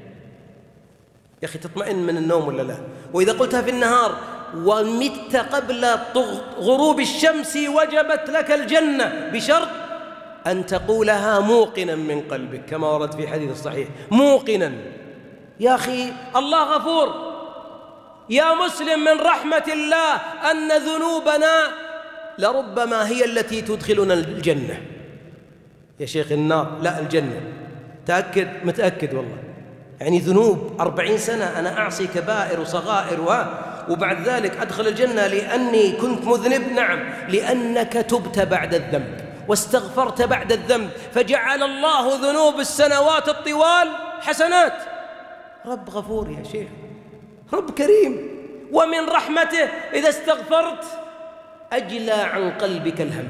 يا أخي تطمئن من النوم ولا لا؟ وإذا قلتها في النهار ومت قبل غروب الشمس وجبت لك الجنة، بشرط أن تقولها موقنا من قلبك، كما ورد في حديث الصحيح: موقنا. يا أخي الله غفور. يا مسلم، من رحمة الله أن ذنوبنا لربما هي التي تدخلنا الجنة. يا شيخ النار، لا الجنة. تأكد؟ متأكد والله. يعني ذنوب أربعين سنة أنا أعصي كبائر وصغائر و... وبعد ذلك أدخل الجنة لأني كنت مذنب؟ نعم، لأنك تبت بعد الذنب واستغفرت بعد الذنب، فجعل الله ذنوب السنوات الطوال حسنات. رب غفور يا شيخ، رب كريم. ومن رحمته إذا استغفرت أجلى عن قلبك الهم.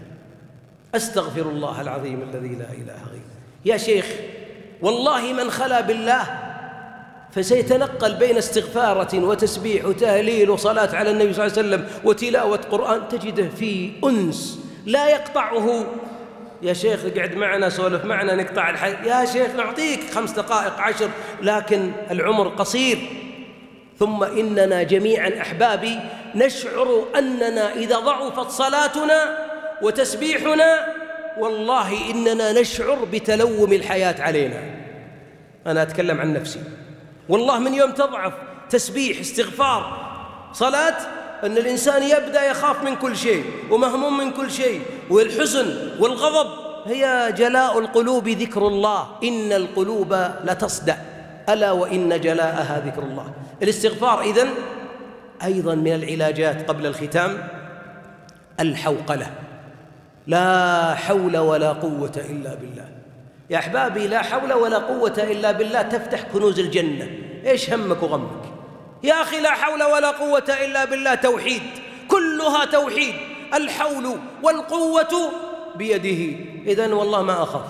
أستغفر الله العظيم الذي لا إله غيره. يا شيخ والله من خلا بالله فسيتنقل بين استغفارة وتسبيح وتهليل وصلاة على النبي صلى الله عليه وسلم وتلاوة قرآن، تجده في أنس لا يقطعه. يا شيخ اقعد معنا، سولف معنا، نقطع الحديث. يا شيخ نعطيك خمس دقائق عشر، لكن العمر قصير. ثم إننا جميعا أحبابي نشعر أننا إذا ضعفت صلاتنا وتسبيحنا والله إننا نشعر بتلوم الحياة علينا. أنا أتكلم عن نفسي، والله من يوم تضعف تسبيح استغفار صلاة أن الإنسان يبدأ يخاف من كل شيء ومهموم من كل شيء، والحزن والغضب. هي جلاء القلوب ذكر الله، إن القلوب لتصدأ ألا وإن جلاءها ذكر الله. الاستغفار إذن أيضا من العلاجات. قبل الختام الحوقلة، لا حول ولا قوة إلا بالله. يا أحبابي لا حول ولا قوة إلا بالله تفتح كنوز الجنة. إيش همك وغمك يا أخي؟ لا حول ولا قوة إلا بالله توحيد، كلها توحيد. الحول والقوة بيده. إذن والله ما أخاف.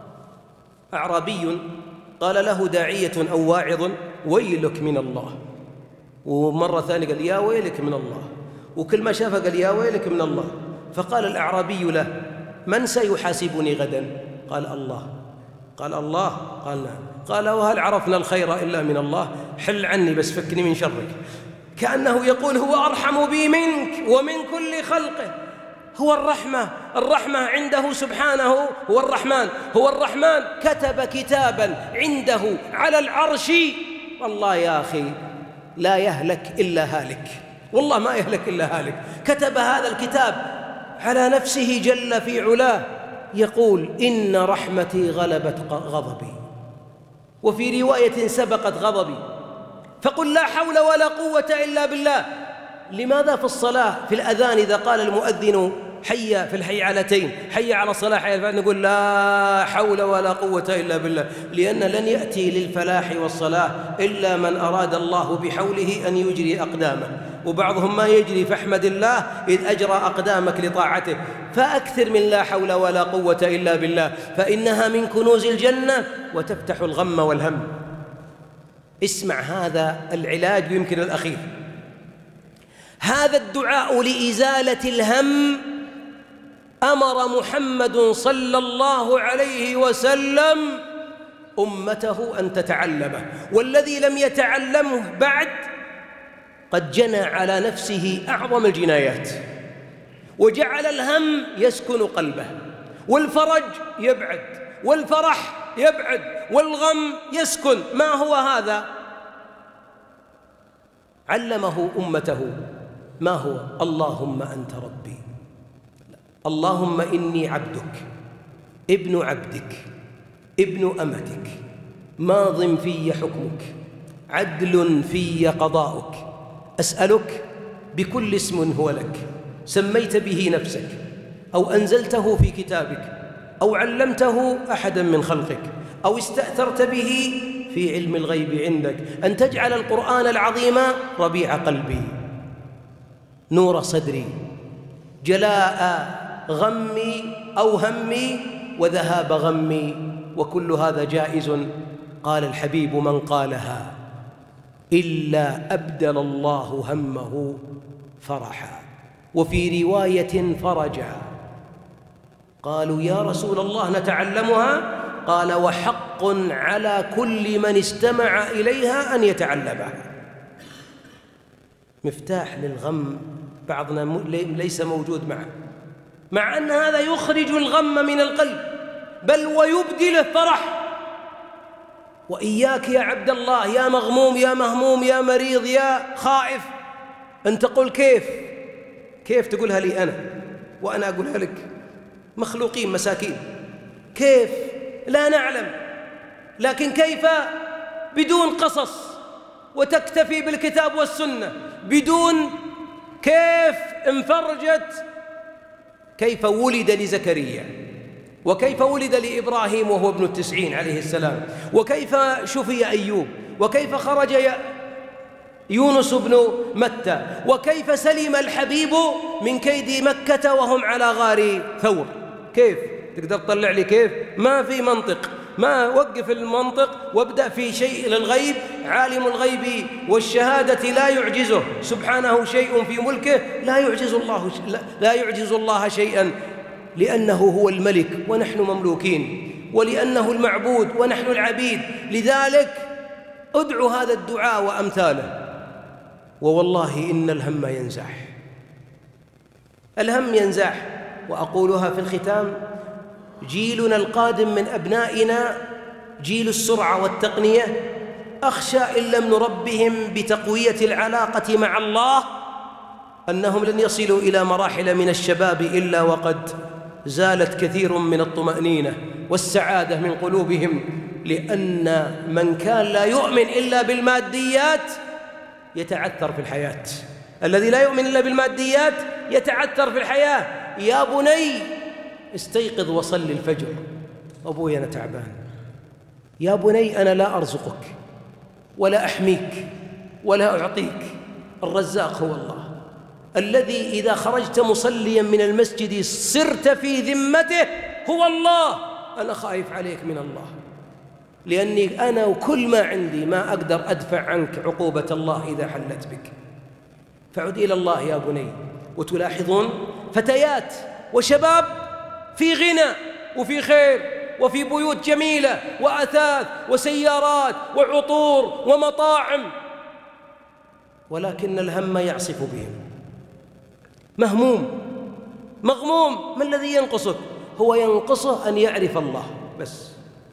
أعرابي قال له داعية أو واعظ: ويلك من الله. ومرة ثانية قال: يا ويلك من الله. وكل ما شافه قال: يا ويلك من الله. فقال الأعرابي له: من سيحاسبني غدا؟ قال: الله. قال: الله؟ قال: نعم. قال وهل عرفنا الخير إلا من الله؟ حل عني بس فكني من شرك. كأنه يقول هو أرحم بي منك ومن كل خلقه. هو الرحمة، الرحمة عنده سبحانه هو الرحمن، هو الرحمن كتب كتابا عنده على العرش. والله يا أخي لا يهلك إلا هالك، والله ما يهلك إلا هالك. كتب هذا الكتاب على نفسه جل في علاه، يقول إن رحمتي غلبت غضبي، وفي رواية سبقت غضبي، فقل لا حول ولا قوة إلا بالله. لماذا في الصلاة في الأذان إذا قال المؤذن حي في الحيعلتين حي على الصلاة حي على الفلاح نقول لا حول ولا قوة إلا بالله؟ لأن لن يأتي للفلاح والصلاة إلا من أراد الله بحوله أن يجري أقدامه، وبعضهم ما يجري، فاحمد الله إذ أجرى أقدامك لطاعته. فأكثر من لا حول ولا قوة إلا بالله، فإنها من كنوز الجنة وتفتح الغم والهم. اسمع هذا العلاج يمكن الأخير. هذا الدعاء لإزالة الهم أمر محمد صلى الله عليه وسلم أمته أن تتعلمه، والذي لم يتعلمه بعد قد جنى على نفسه أعظم الجنايات، وجعل الهم يسكن قلبه، والفرج يبعد، والفرح يبعد، والغم يسكن. ما هو هذا؟ علمه أمته. ما هو؟ اللهم أنت ربي، اللهم إني عبدك ابن عبدك ابن أمتك، ماض في حكمك، عدل في قضاؤك، أسألك بكل اسم هو لك سميت به نفسك أو أنزلته في كتابك أو علمته أحدا من خلقك أو استأثرت به في علم الغيب عندك أن تجعل القرآن العظيم ربيع قلبي، نور صدري، جلاء غمي أو همي وذهاب غمي، وكل هذا جائز. قال الحبيب من قالها إلا أبدل الله همه فرحا، وفي رواية فرجا. قالوا يا رسول الله نتعلمها؟ قال وحق على كل من استمع إليها أن يتعلمها. مفتاح للغم بعضنا ليس موجود معه، مع أن هذا يخرج الغم من القلب بل ويبدله فرح. وإياك يا عبد الله يا مغموم يا مهموم يا مريض يا خائف أن تقول كيف كيف تقولها لي أنا وأنا أقولها لك، مخلوقين مساكين، كيف لا نعلم، لكن كيف بدون قصص وتكتفي بالكتاب والسنة، بدون كيف انفرجت، كيف ولد لزكريا، وكيف ولد لإبراهيم وهو ابن التسعين عليه السلام، وكيف شفي أيوب، وكيف خرج يونس بن متى، وكيف سلم الحبيب من كيد مكة وهم على غار ثور. كيف تقدر تطلع لي كيف؟ ما في منطق. ما وقف المنطق وابدأ في شيء للغيب. عالم الغيب والشهادة لا يعجزه سبحانه شيء في ملكه، لا يعجز الله لا يعجز الله شيئا، لأنه هو الملك ونحن مملوكين، ولأنه المعبود ونحن العبيد. لذلك ادعو هذا الدعاء وأمثاله، ووالله إن الهم ينزاح، الهم ينزاح. وأقولها في الختام: جيلنا القادم من أبنائنا جيل السرعة والتقنية، أخشى إن لم نربهم بتقوية العلاقة مع الله أنهم لن يصلوا إلى مراحل من الشباب إلا وقد زالت كثير من الطمأنينة والسعادة من قلوبهم، لأن من كان لا يؤمن إلا بالماديات يتعثر في الحياة. الذي لا يؤمن إلا بالماديات يتعثر في الحياة. يا بني استيقظ وصل الفجر. أبوي أنا تعبان. يا بني أنا لا أرزقك ولا أحميك ولا أعطيك، الرزاق هو الله الذي إذا خرجت مصليا من المسجد صرت في ذمته، هو الله. أنا خايف عليك من الله، لأني أنا وكل ما عندي ما أقدر أدفع عنك عقوبة الله إذا حلت بك. فعد إلى الله يا بني. وتلاحظون فتيات وشباب في غنى وفي خير وفي بيوت جميلة وأثاث وسيارات وعطور ومطاعم، ولكن الهم يعصف بهم، مهموم مغموم. ما الذي ينقصك؟ هو ينقصه أن يعرف الله بس.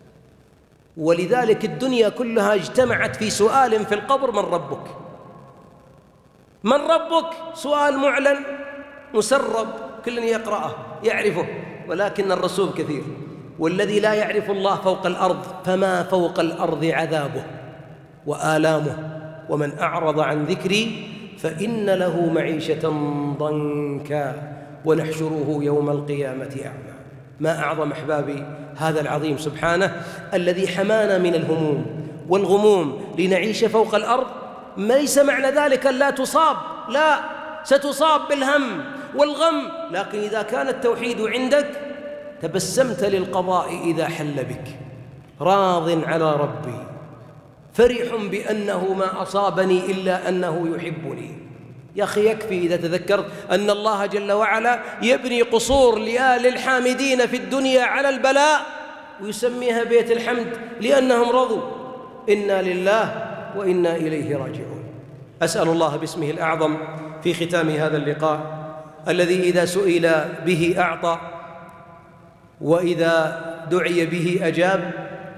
ولذلك الدنيا كلها اجتمعت في سؤال في القبر: من ربك؟ من ربك؟ سؤال معلن مسرب، كل يقرأه يعرفه، ولكن الرسول كثير. والذي لا يعرف الله فوق الأرض، فما فوق الأرض عذابه وآلامه. ومن أعرض عن ذكري فإن له معيشة ضنكا ونحشره يوم القيامة أعمى. ما أعظم أحبابي هذا العظيم سبحانه الذي حمانا من الهموم والغموم لنعيش فوق الأرض. ليس معنى ذلك أن لا تصاب، لا، ستصاب بالهم والغم، لكن إذا كان التوحيد عندك تبسمت للقضاء إذا حل بك، راض على ربي، فرح بأنه ما أصابني إلا أنه يحبني. يا أخي يكفي إذا تذكرت أن الله جل وعلا يبني قصور لآل الحامدين في الدنيا على البلاء ويسميها بيت الحمد لأنهم رضوا. إنا لله وإنا إليه راجعون. أسأل الله باسمه الأعظم في ختام هذا اللقاء الذي إذا سئل به أعطى وإذا دعي به أجاب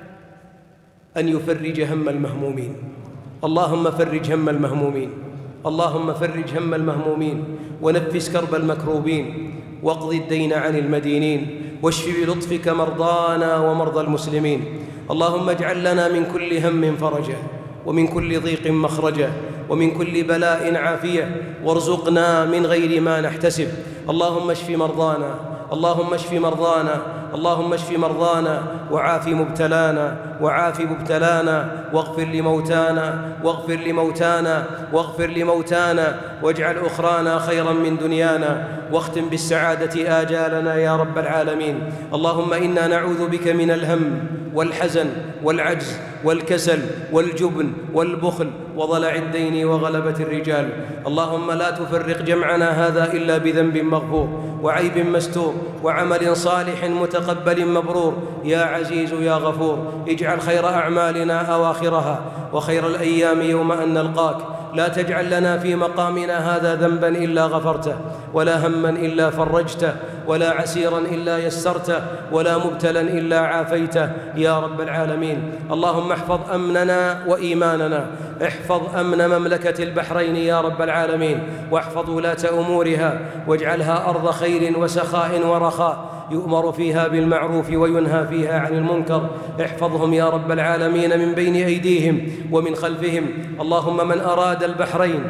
أن يفرج هم المهمومين. اللهم فرج هم المهمومين، اللهم فرج هم المهمومين، ونفس كرب المكروبين، واقض الدين عن المدينين، واشف بلطفك مرضانا ومرضى المسلمين. اللهم اجعل لنا من كل هم فرجا، ومن كل ضيق مخرجا، ومن كل بلاء عافية، وارزقنا من غير ما نحتسب. اللهم اشف مرضانا، اللهم اشف مرضانا، اللهم اشف مرضانا، وعاف مبتلانا، وعاف مبتلانا، واغفر لموتانا، واغفر لموتانا، واغفر لموتانا، واجعل أخرانا خيرا من دنيانا، واختم بالسعادة آجالنا يا رب العالمين. اللهم إنا نعوذ بك من الهم والحزن والعجز والكسل والجبن والبخل وضلع الدين وغلبة الرجال. اللهم لا تفرق جمعنا هذا إلا بذنب مغفور وعيب مستور وعمل صالح متقبل مبرور. يا عزيز يا غفور، اجعل خير أعمالنا أواخرها، وخير الأيام يوم أن نلقاك. لا تجعل لنا في مقامنا هذا ذنبا إلا غفرته، ولا هما إلا فرجته، ولا عسيرا إلا يسرته، ولا مبتلا إلا عافيته يا رب العالمين. اللهم احفظ أمننا وإيماننا، احفظ أمن مملكة البحرين يا رب العالمين، واحفظ ولاة أمورها، واجعلها أرض خير وسخاء ورخاء، يؤمر فيها بالمعروف وينهى فيها عن المنكر. احفظهم يا رب العالمين من بين أيديهم ومن خلفهم. اللهم من أراد البحرين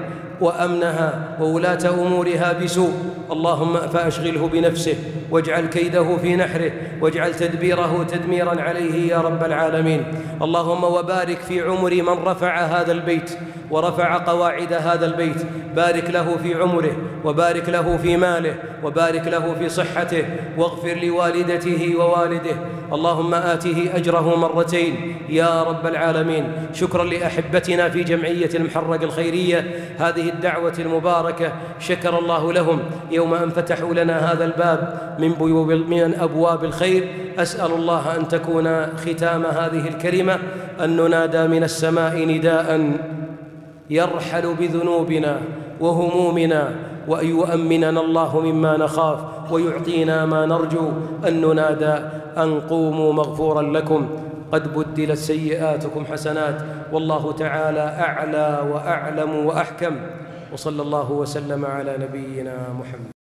وأمنها وولاة أمورها بسوء اللهم فأشغله بنفسه، واجعل كيده في نحره، واجعل تدبيره تدميرا عليه يا رب العالمين. اللهم وبارك في عمر من رفع هذا البيت ورفع قواعد هذا البيت، بارك له في عمره، وبارك له في ماله، وبارك له في صحته، واغفر لوالدته ووالده. اللهم آته أجره مرتين يا رب العالمين. شكرا لأحبتنا في جمعية المحرق الخيرية، هذه الدعوة المباركة شكر الله لهم يوم أن فتحوا لنا هذا الباب من, من أبواب الخير. أسأل الله أن تكون ختام هذه الكلمة أن ننادى من السماء نداء يرحل بذنوبنا وهمومنا، وأن يؤمننا الله مما نخاف، ويعطينا ما نرجو، أن ننادى أن قوموا مغفورا لكم قد بدلت سيئاتكم حسنات، والله تعالى أعلى وأعلم وأحكم. وصلى الله وسلم على نبينا محمد.